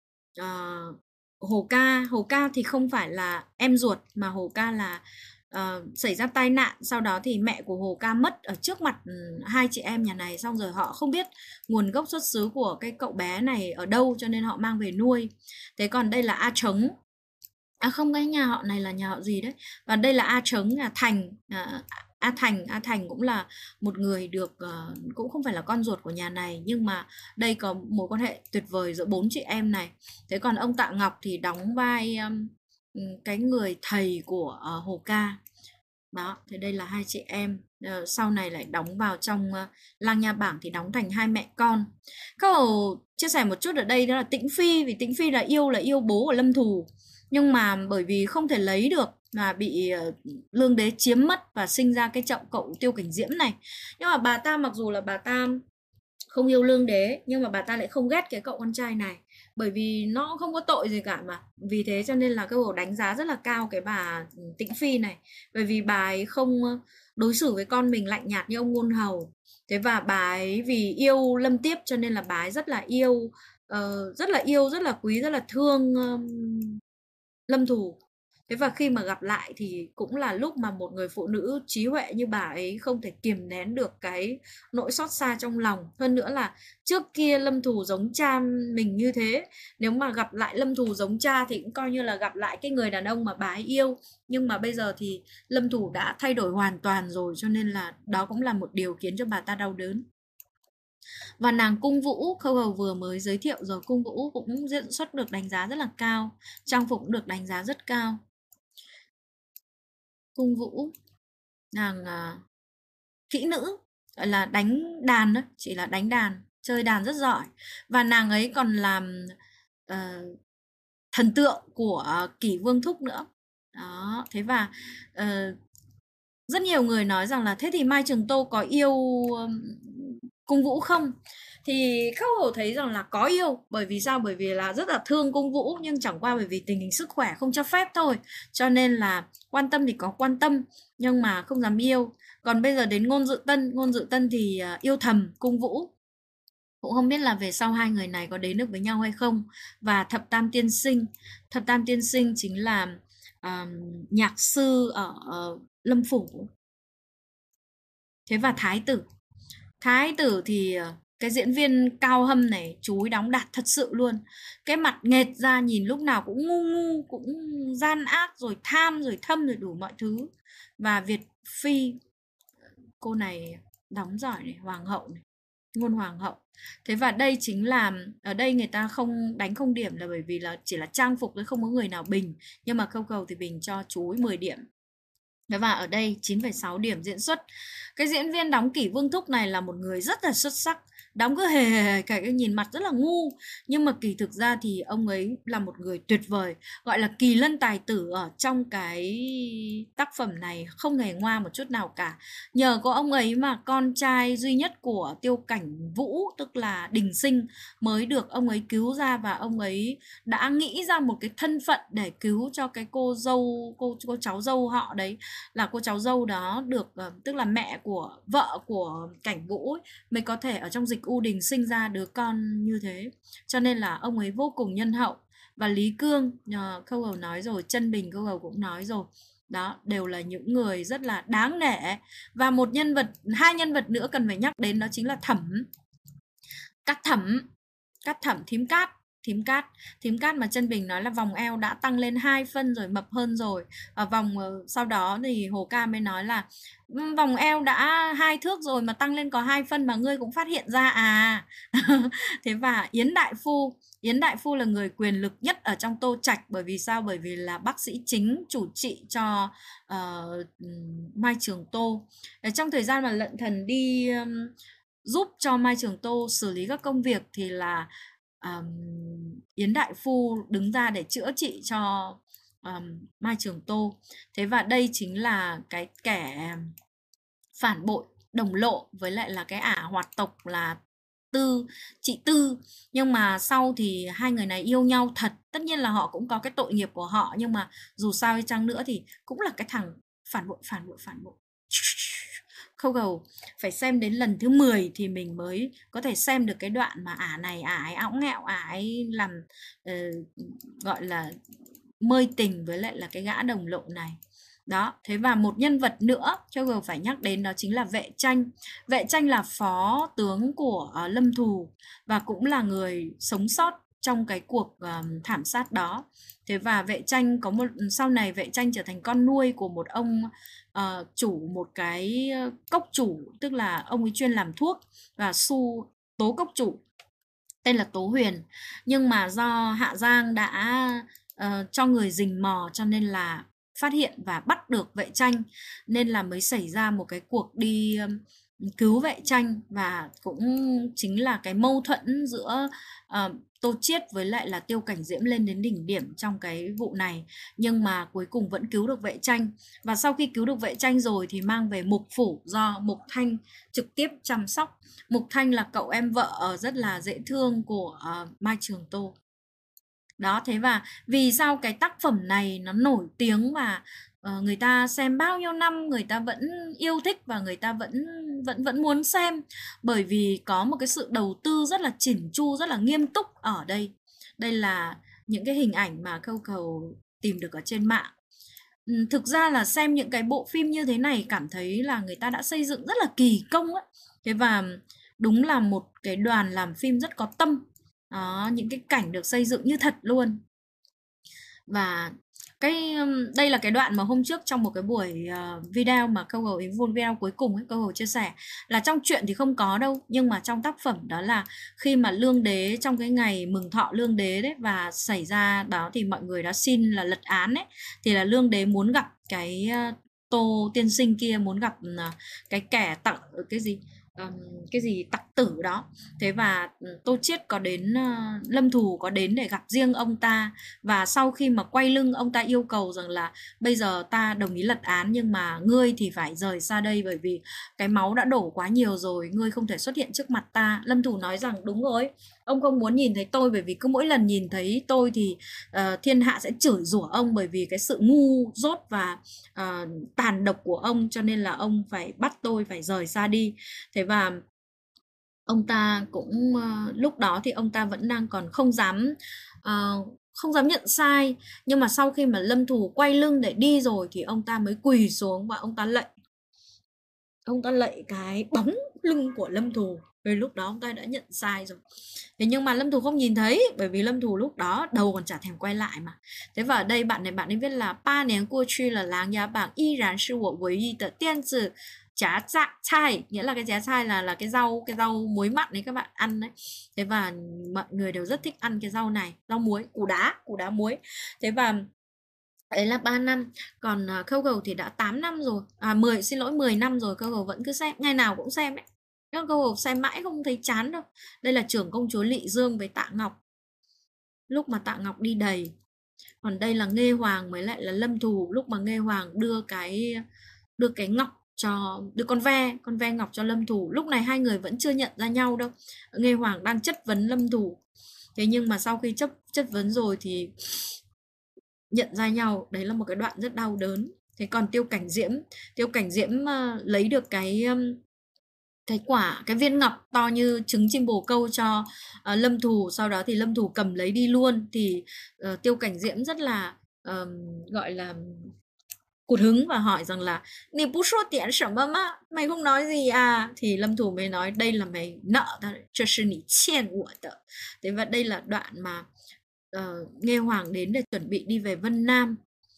Hồ Ca thì không phải là em ruột, mà Hồ Ca là xảy ra tai nạn, sau đó thì mẹ của Hồ Ca mất ở trước mặt hai chị em nhà này, xong rồi họ không biết nguồn gốc xuất xứ của cái cậu bé này ở đâu, cho nên họ mang về nuôi. Thế còn đây là A Trống, không, cái nhà họ này là nhà họ gì đấy, và đây là A Trống, là Thành, A Thành cũng là một người được cũng không phải là con ruột của nhà này, nhưng mà đây có mối quan hệ tuyệt vời giữa 4 chị em này. Thế còn ông Tạ Ngọc thì đóng vai cái người thầy của Hồ Ca. Đó, thế đây là hai chị em, sau này lại đóng vào trong Lang Nha Bảng thì đóng thành hai mẹ con. Các hồ chia sẻ một chút ở đây đó là Tĩnh Phi, vì Tĩnh Phi là yêu bố của Lâm Thù, nhưng mà bởi vì không thể lấy được mà bị Lương Đế chiếm mất và sinh ra cái cậu Tiêu Cảnh Diễm này. Nhưng mà bà ta mặc dù là bà ta không yêu lương đế, nhưng mà bà ta lại không ghét cái cậu con trai này, bởi vì nó không có tội gì cả mà. Vì thế cho nên là cái bầu đánh giá rất là cao cái bà Tĩnh Phi này, bởi vì bà ấy không đối xử với con mình lạnh nhạt như ông Ngôn Hầu. Thế và bà ấy vì yêu Lâm Tiếp cho nên là bà ấy rất là yêu, rất là yêu, rất là quý, rất là thương Lâm Thù. Thế và khi mà gặp lại thì cũng là lúc mà một người phụ nữ trí huệ như bà ấy không thể kiềm nén được cái nỗi xót xa trong lòng. Hơn nữa là trước kia Lâm Thù giống cha mình như thế, nếu mà gặp lại Lâm Thù giống cha thì cũng coi như là gặp lại cái người đàn ông mà bà ấy yêu. Nhưng mà bây giờ thì Lâm Thù đã thay đổi hoàn toàn rồi, cho nên là đó cũng là một điều khiến cho bà ta đau đớn. Và nàng Cung Vũ, Khâu Hầu vừa mới giới thiệu rồi, Cung Vũ cũng diễn xuất được đánh giá rất là cao, trang phục cũng được đánh giá rất cao. Cung Vũ, nàng kỹ nữ, gọi là đánh đàn đó, chỉ là đánh đàn, chơi đàn rất giỏi. Và nàng ấy còn làm ờ, thần tượng của Kỷ Vương Thúc nữa. Đó, thế và ờ, rất nhiều người nói rằng là thế thì Mai Trường Tô có yêu Cung Vũ không? Thì Khâu Hầu thấy rằng là có yêu, bởi vì sao? Bởi vì là rất là thương Cung Vũ, nhưng chẳng qua bởi vì tình hình sức khỏe không cho phép thôi. Cho nên là quan tâm thì có quan tâm, nhưng mà không dám yêu. Còn bây giờ đến Ngôn Dự Tân thì yêu thầm Cung Vũ. Cũng không biết là về sau hai người này có đến được với nhau hay không. Và Thập Tam Tiên Sinh chính là nhạc sư ở Lâm Phủ. Thế và Thái tử thì cái diễn viên Cao Hâm này chú ấy đóng đạt thật sự luôn. Cái mặt nghệt ra nhìn lúc nào cũng ngu ngu, cũng gian ác, rồi tham, rồi thâm, rồi đủ mọi thứ. Và Việt Phi, cô này đóng giỏi này, hoàng hậu này, ngôn hoàng hậu. Thế và đây chính là, ở đây người ta không đánh không điểm là bởi vì là chỉ là trang phục thôi, không có người nào bình. Nhưng mà Khâu Cầu thì bình cho chú ấy 10 điểm. Thế và ở đây 9,6 điểm diễn xuất. Cái diễn viên đóng Kỷ Vương Thúc này là một người rất là xuất sắc, đóng cứ hề hề cái nhìn mặt rất là ngu, nhưng mà kỳ thực ra thì ông ấy là một người tuyệt vời, gọi là kỳ lân tài tử ở trong cái tác phẩm này, không hề ngoa một chút nào cả. Nhờ có ông ấy mà con trai duy nhất của Tiêu Cảnh Vũ, tức là Đình Sinh, mới được ông ấy cứu ra, và ông ấy đã nghĩ ra một cái thân phận để cứu cho cái cô dâu, cô cháu dâu họ đấy, là cô cháu dâu đó được tức là mẹ của vợ của Cảnh Vũ ấy, mới có thể ở trong dịch U Đình sinh ra đứa con như thế. Cho nên là ông ấy vô cùng nhân hậu. Và Lý Cương, Khâu Hầu nói rồi, Chân Bình Khâu Hầu cũng nói rồi. Đó, đều là những người rất là đáng nể. Và hai nhân vật nữa cần phải nhắc đến, đó chính là Cát Thẩm, Thím Cát mà Chân Bình nói là vòng eo đã tăng lên 2 phân rồi, mập hơn rồi. Và sau đó thì Hồ Ca mới nói là vòng eo đã 2 thước rồi mà tăng lên có 2 phân mà ngươi cũng phát hiện ra à. Thế và Yến Đại Phu là người quyền lực nhất ở trong Tô Trạch, bởi vì sao? Bởi vì là bác sĩ chính chủ trị cho Mai Trường Tô. Trong thời gian mà Lận Thần đi giúp cho Mai Trường Tô xử lý các công việc thì là Yến Đại Phu đứng ra để chữa trị cho Mai Trường Tô. Thế và đây chính là cái kẻ phản bội đồng lộ với lại là cái ả hoạt tộc là chị Tư. Nhưng mà sau thì hai người này yêu nhau thật. Tất nhiên là họ cũng có cái tội nghiệp của họ, nhưng mà dù sao đi chăng nữa thì cũng là cái thằng phản bội. Khâu Gầu phải xem đến lần thứ 10 thì mình mới có thể xem được cái đoạn mà ả ấy õng nghẹo, ả ấy làm gọi là mơi tình với lại là cái gã đồng lộ này. Đó, thế và một nhân vật nữa Khâu Gầu phải nhắc đến, đó chính là Vệ Tranh. Vệ Tranh là phó tướng của Lâm Thù và cũng là người sống sót trong cái cuộc thảm sát đó. Thế và Vệ Tranh sau này Vệ Tranh trở thành con nuôi của một ông chủ một cái cốc chủ, tức là ông ấy chuyên làm thuốc, và tố cốc chủ tên là Tố Huyền. Nhưng mà do Hạ Giang đã cho người rình mò, cho nên là phát hiện và bắt được Vệ Tranh, nên là mới xảy ra một cái cuộc đi cứu vệ tranh, và cũng chính là cái mâu thuẫn giữa Tô Chiết với lại là Tiêu Cảnh Diễm lên đến đỉnh điểm trong cái vụ này, nhưng mà cuối cùng vẫn cứu được vệ tranh. Và sau khi cứu được vệ tranh rồi thì mang về Mục Phủ do Mục Thanh trực tiếp chăm sóc. Mục Thanh là cậu em vợ rất là dễ thương của Mai Trường Tô. Đó, thế và vì sao cái tác phẩm này nó nổi tiếng và người ta xem bao nhiêu năm người ta vẫn yêu thích và người ta vẫn vẫn vẫn muốn xem, bởi vì có một cái sự đầu tư rất là chỉn chu, rất là nghiêm túc ở đây. Đây là những cái hình ảnh mà Câu Cầu tìm được ở trên mạng. Thực ra là xem những cái bộ phim như thế này cảm thấy là người ta đã xây dựng rất là kỳ công á. Thế và đúng là một cái đoàn làm phim rất có tâm. Đó, những cái cảnh được xây dựng như thật luôn. Và đây là cái đoạn mà hôm trước trong một cái buổi video mà Câu Hầu video cuối cùng ấy, Câu Hầu chia sẻ là trong truyện thì không có đâu, nhưng mà trong tác phẩm đó là khi mà Lương Đế trong cái ngày mừng thọ Lương Đế đấy và xảy ra đó thì mọi người đã xin là lật án ấy, thì là Lương Đế muốn gặp cái Tô tiên sinh kia, muốn gặp cái kẻ tặng cái gì tặc tử đó. Thế và Tô Chiết có đến Lâm Thù có đến để gặp riêng ông ta, và sau khi mà quay lưng ông ta yêu cầu rằng là bây giờ ta đồng ý lật án nhưng mà ngươi thì phải rời xa đây, bởi vì cái máu đã đổ quá nhiều rồi, ngươi không thể xuất hiện trước mặt ta. Lâm Thù nói rằng đúng rồi, ông không muốn nhìn thấy tôi, bởi vì cứ mỗi lần nhìn thấy tôi thì thiên hạ sẽ chửi rủa ông, bởi vì cái sự ngu dốt và tàn độc của ông, cho nên là ông phải bắt tôi phải rời xa đi. Thế và ông ta cũng lúc đó thì ông ta vẫn đang còn không dám nhận sai, nhưng mà sau khi mà Lâm Thù quay lưng để đi rồi thì ông ta mới quỳ xuống và ông ta lạy cái bóng lưng của Lâm Thù, vì lúc đó ông ta đã nhận sai rồi. Thế nhưng mà Lâm Thù không nhìn thấy, bởi vì Lâm Thù lúc đó đầu còn chả thèm quay lại mà. Thế và ở đây bạn ấy viết là 8 年过去了，琅琊榜依然是我唯一的电子夹菜, nghĩa là cái giá chai là cái rau muối mặn đấy các bạn ăn đấy. Thế và mọi người đều rất thích ăn cái rau này, rau muối, củ đá muối. Thế và đấy là 3 năm, còn Khâu Gầu thì đã 8 năm rồi, 10 năm rồi, Khâu Gầu vẫn cứ xem, ngày nào cũng xem đấy. Nhưng Khâu Gầu xem mãi không thấy chán đâu. Đây là trưởng công chúa Lị Dương với Tạ Ngọc, lúc mà Tạ Ngọc đi đầy. Còn đây là Nghê Hoàng mới lại là Lâm Thù, lúc mà Nghê Hoàng đưa cái ngọc cho, đưa con ve ngọc cho Lâm Thù. Lúc này hai người vẫn chưa nhận ra nhau đâu. Nghê Hoàng đang chất vấn Lâm Thù. Thế nhưng mà sau khi chất vấn rồi thì nhận ra nhau. Đấy là một cái đoạn rất đau đớn. Thế còn Tiêu Cảnh Diễm lấy được cái viên ngọc to như trứng chim bồ câu cho Lâm Thù, sau đó thì Lâm Thù cầm lấy đi luôn, thì Tiêu Cảnh Diễm rất là gọi là cụt hứng và hỏi rằng là "Nì bú shuo tiễn什么吗? Mày không nói gì à?" Thì Lâm Thù mới nói đây là mày nợ ta, 这是你欠我的. Thế và đây là đoạn mà Nghê Hoàng đến để chuẩn bị đi về Vân Nam.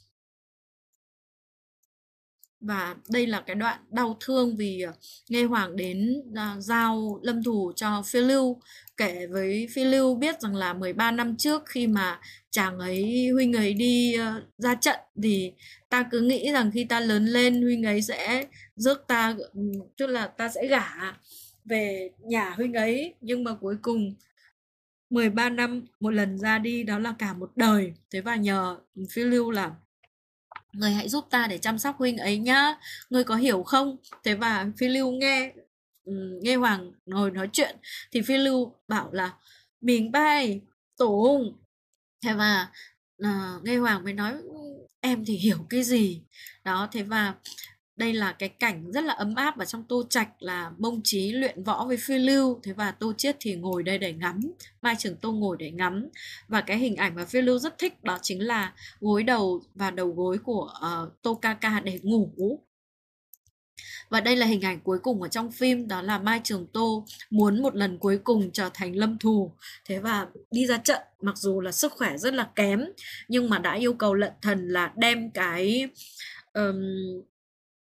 Và đây là cái đoạn đau thương vì Nghê Hoàng đến giao Lâm Thù cho Phiêu Lưu, kể với Phiêu Lưu biết rằng là 13 năm trước khi mà huynh ấy đi ra trận thì ta cứ nghĩ rằng khi ta lớn lên huynh ấy sẽ rước ta, tức là ta sẽ gả về nhà huynh ấy, nhưng mà cuối cùng 13 năm một lần ra đi đó là cả một đời. Thế và nhờ Phiêu Lưu là người hãy giúp ta để chăm sóc huynh ấy nhá, ngươi có hiểu không? Thế và Phi Lưu nghe Hoàng ngồi nói chuyện thì Phi Lưu bảo là mình bay Tùng. Thế và nghe Hoàng mới nói em thì hiểu cái gì đó. Thế và đây là cái cảnh rất là ấm áp ở trong Tô Trạch là Mông Chí luyện võ với Phi Lưu. Thế và Tô Chiết thì ngồi đây để ngắm, Mai Trường Tô ngồi để ngắm. Và cái hình ảnh mà Phi Lưu rất thích đó chính là gối đầu và đầu gối của Tô Ca Ca để ngủ. Và đây là hình ảnh cuối cùng ở trong phim, đó là Mai Trường Tô muốn một lần cuối cùng trở thành Lâm Thù. Thế và đi ra trận, mặc dù là sức khỏe rất là kém, nhưng mà đã yêu cầu Lận Thần là đem cái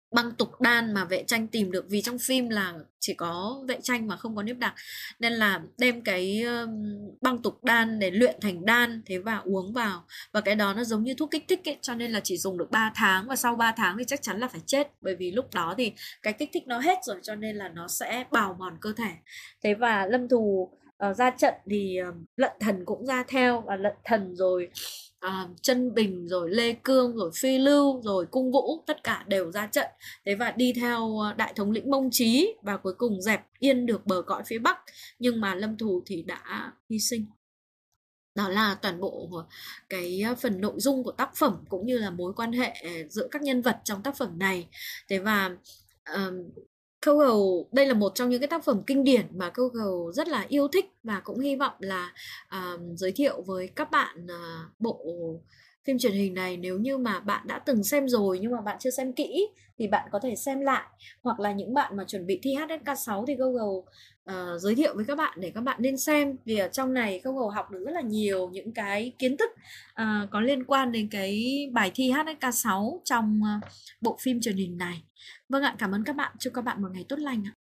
băng tục đan mà vệ tranh tìm được, vì trong phim là chỉ có vệ tranh mà không có nếp đặc, nên là đem cái băng tục đan để luyện thành đan thế và uống vào, và cái đó nó giống như thuốc kích thích ấy, cho nên là chỉ dùng được 3 tháng, và sau 3 tháng thì chắc chắn là phải chết, bởi vì lúc đó thì cái kích thích nó hết rồi, cho nên là nó sẽ bào mòn cơ thể. Thế và Lâm Thù ra trận thì Lận Thần cũng ra theo, và Lận Thần rồi Chân Bình rồi Lê Cương rồi Phi Lưu rồi Cung Vũ tất cả đều ra trận. Thế và đi theo đại thống lĩnh Mông Trí, và cuối cùng dẹp yên được bờ cõi phía Bắc, nhưng mà Lâm Thù thì đã hy sinh. Đó là toàn bộ cái phần nội dung của tác phẩm, cũng như là mối quan hệ giữa các nhân vật trong tác phẩm này. Thế và Google đây là một trong những cái tác phẩm kinh điển mà Google rất là yêu thích, và cũng hy vọng là giới thiệu với các bạn bộ phim truyền hình này. Nếu như mà bạn đã từng xem rồi nhưng mà bạn chưa xem kỹ thì bạn có thể xem lại, hoặc là những bạn mà chuẩn bị thi HSK6 thì Google giới thiệu với các bạn để các bạn nên xem, vì ở trong này Google học được rất là nhiều những cái kiến thức có liên quan đến cái bài thi HSK6 trong bộ phim truyền hình này. Vâng ạ, cảm ơn các bạn. Chúc các bạn một ngày tốt lành ạ.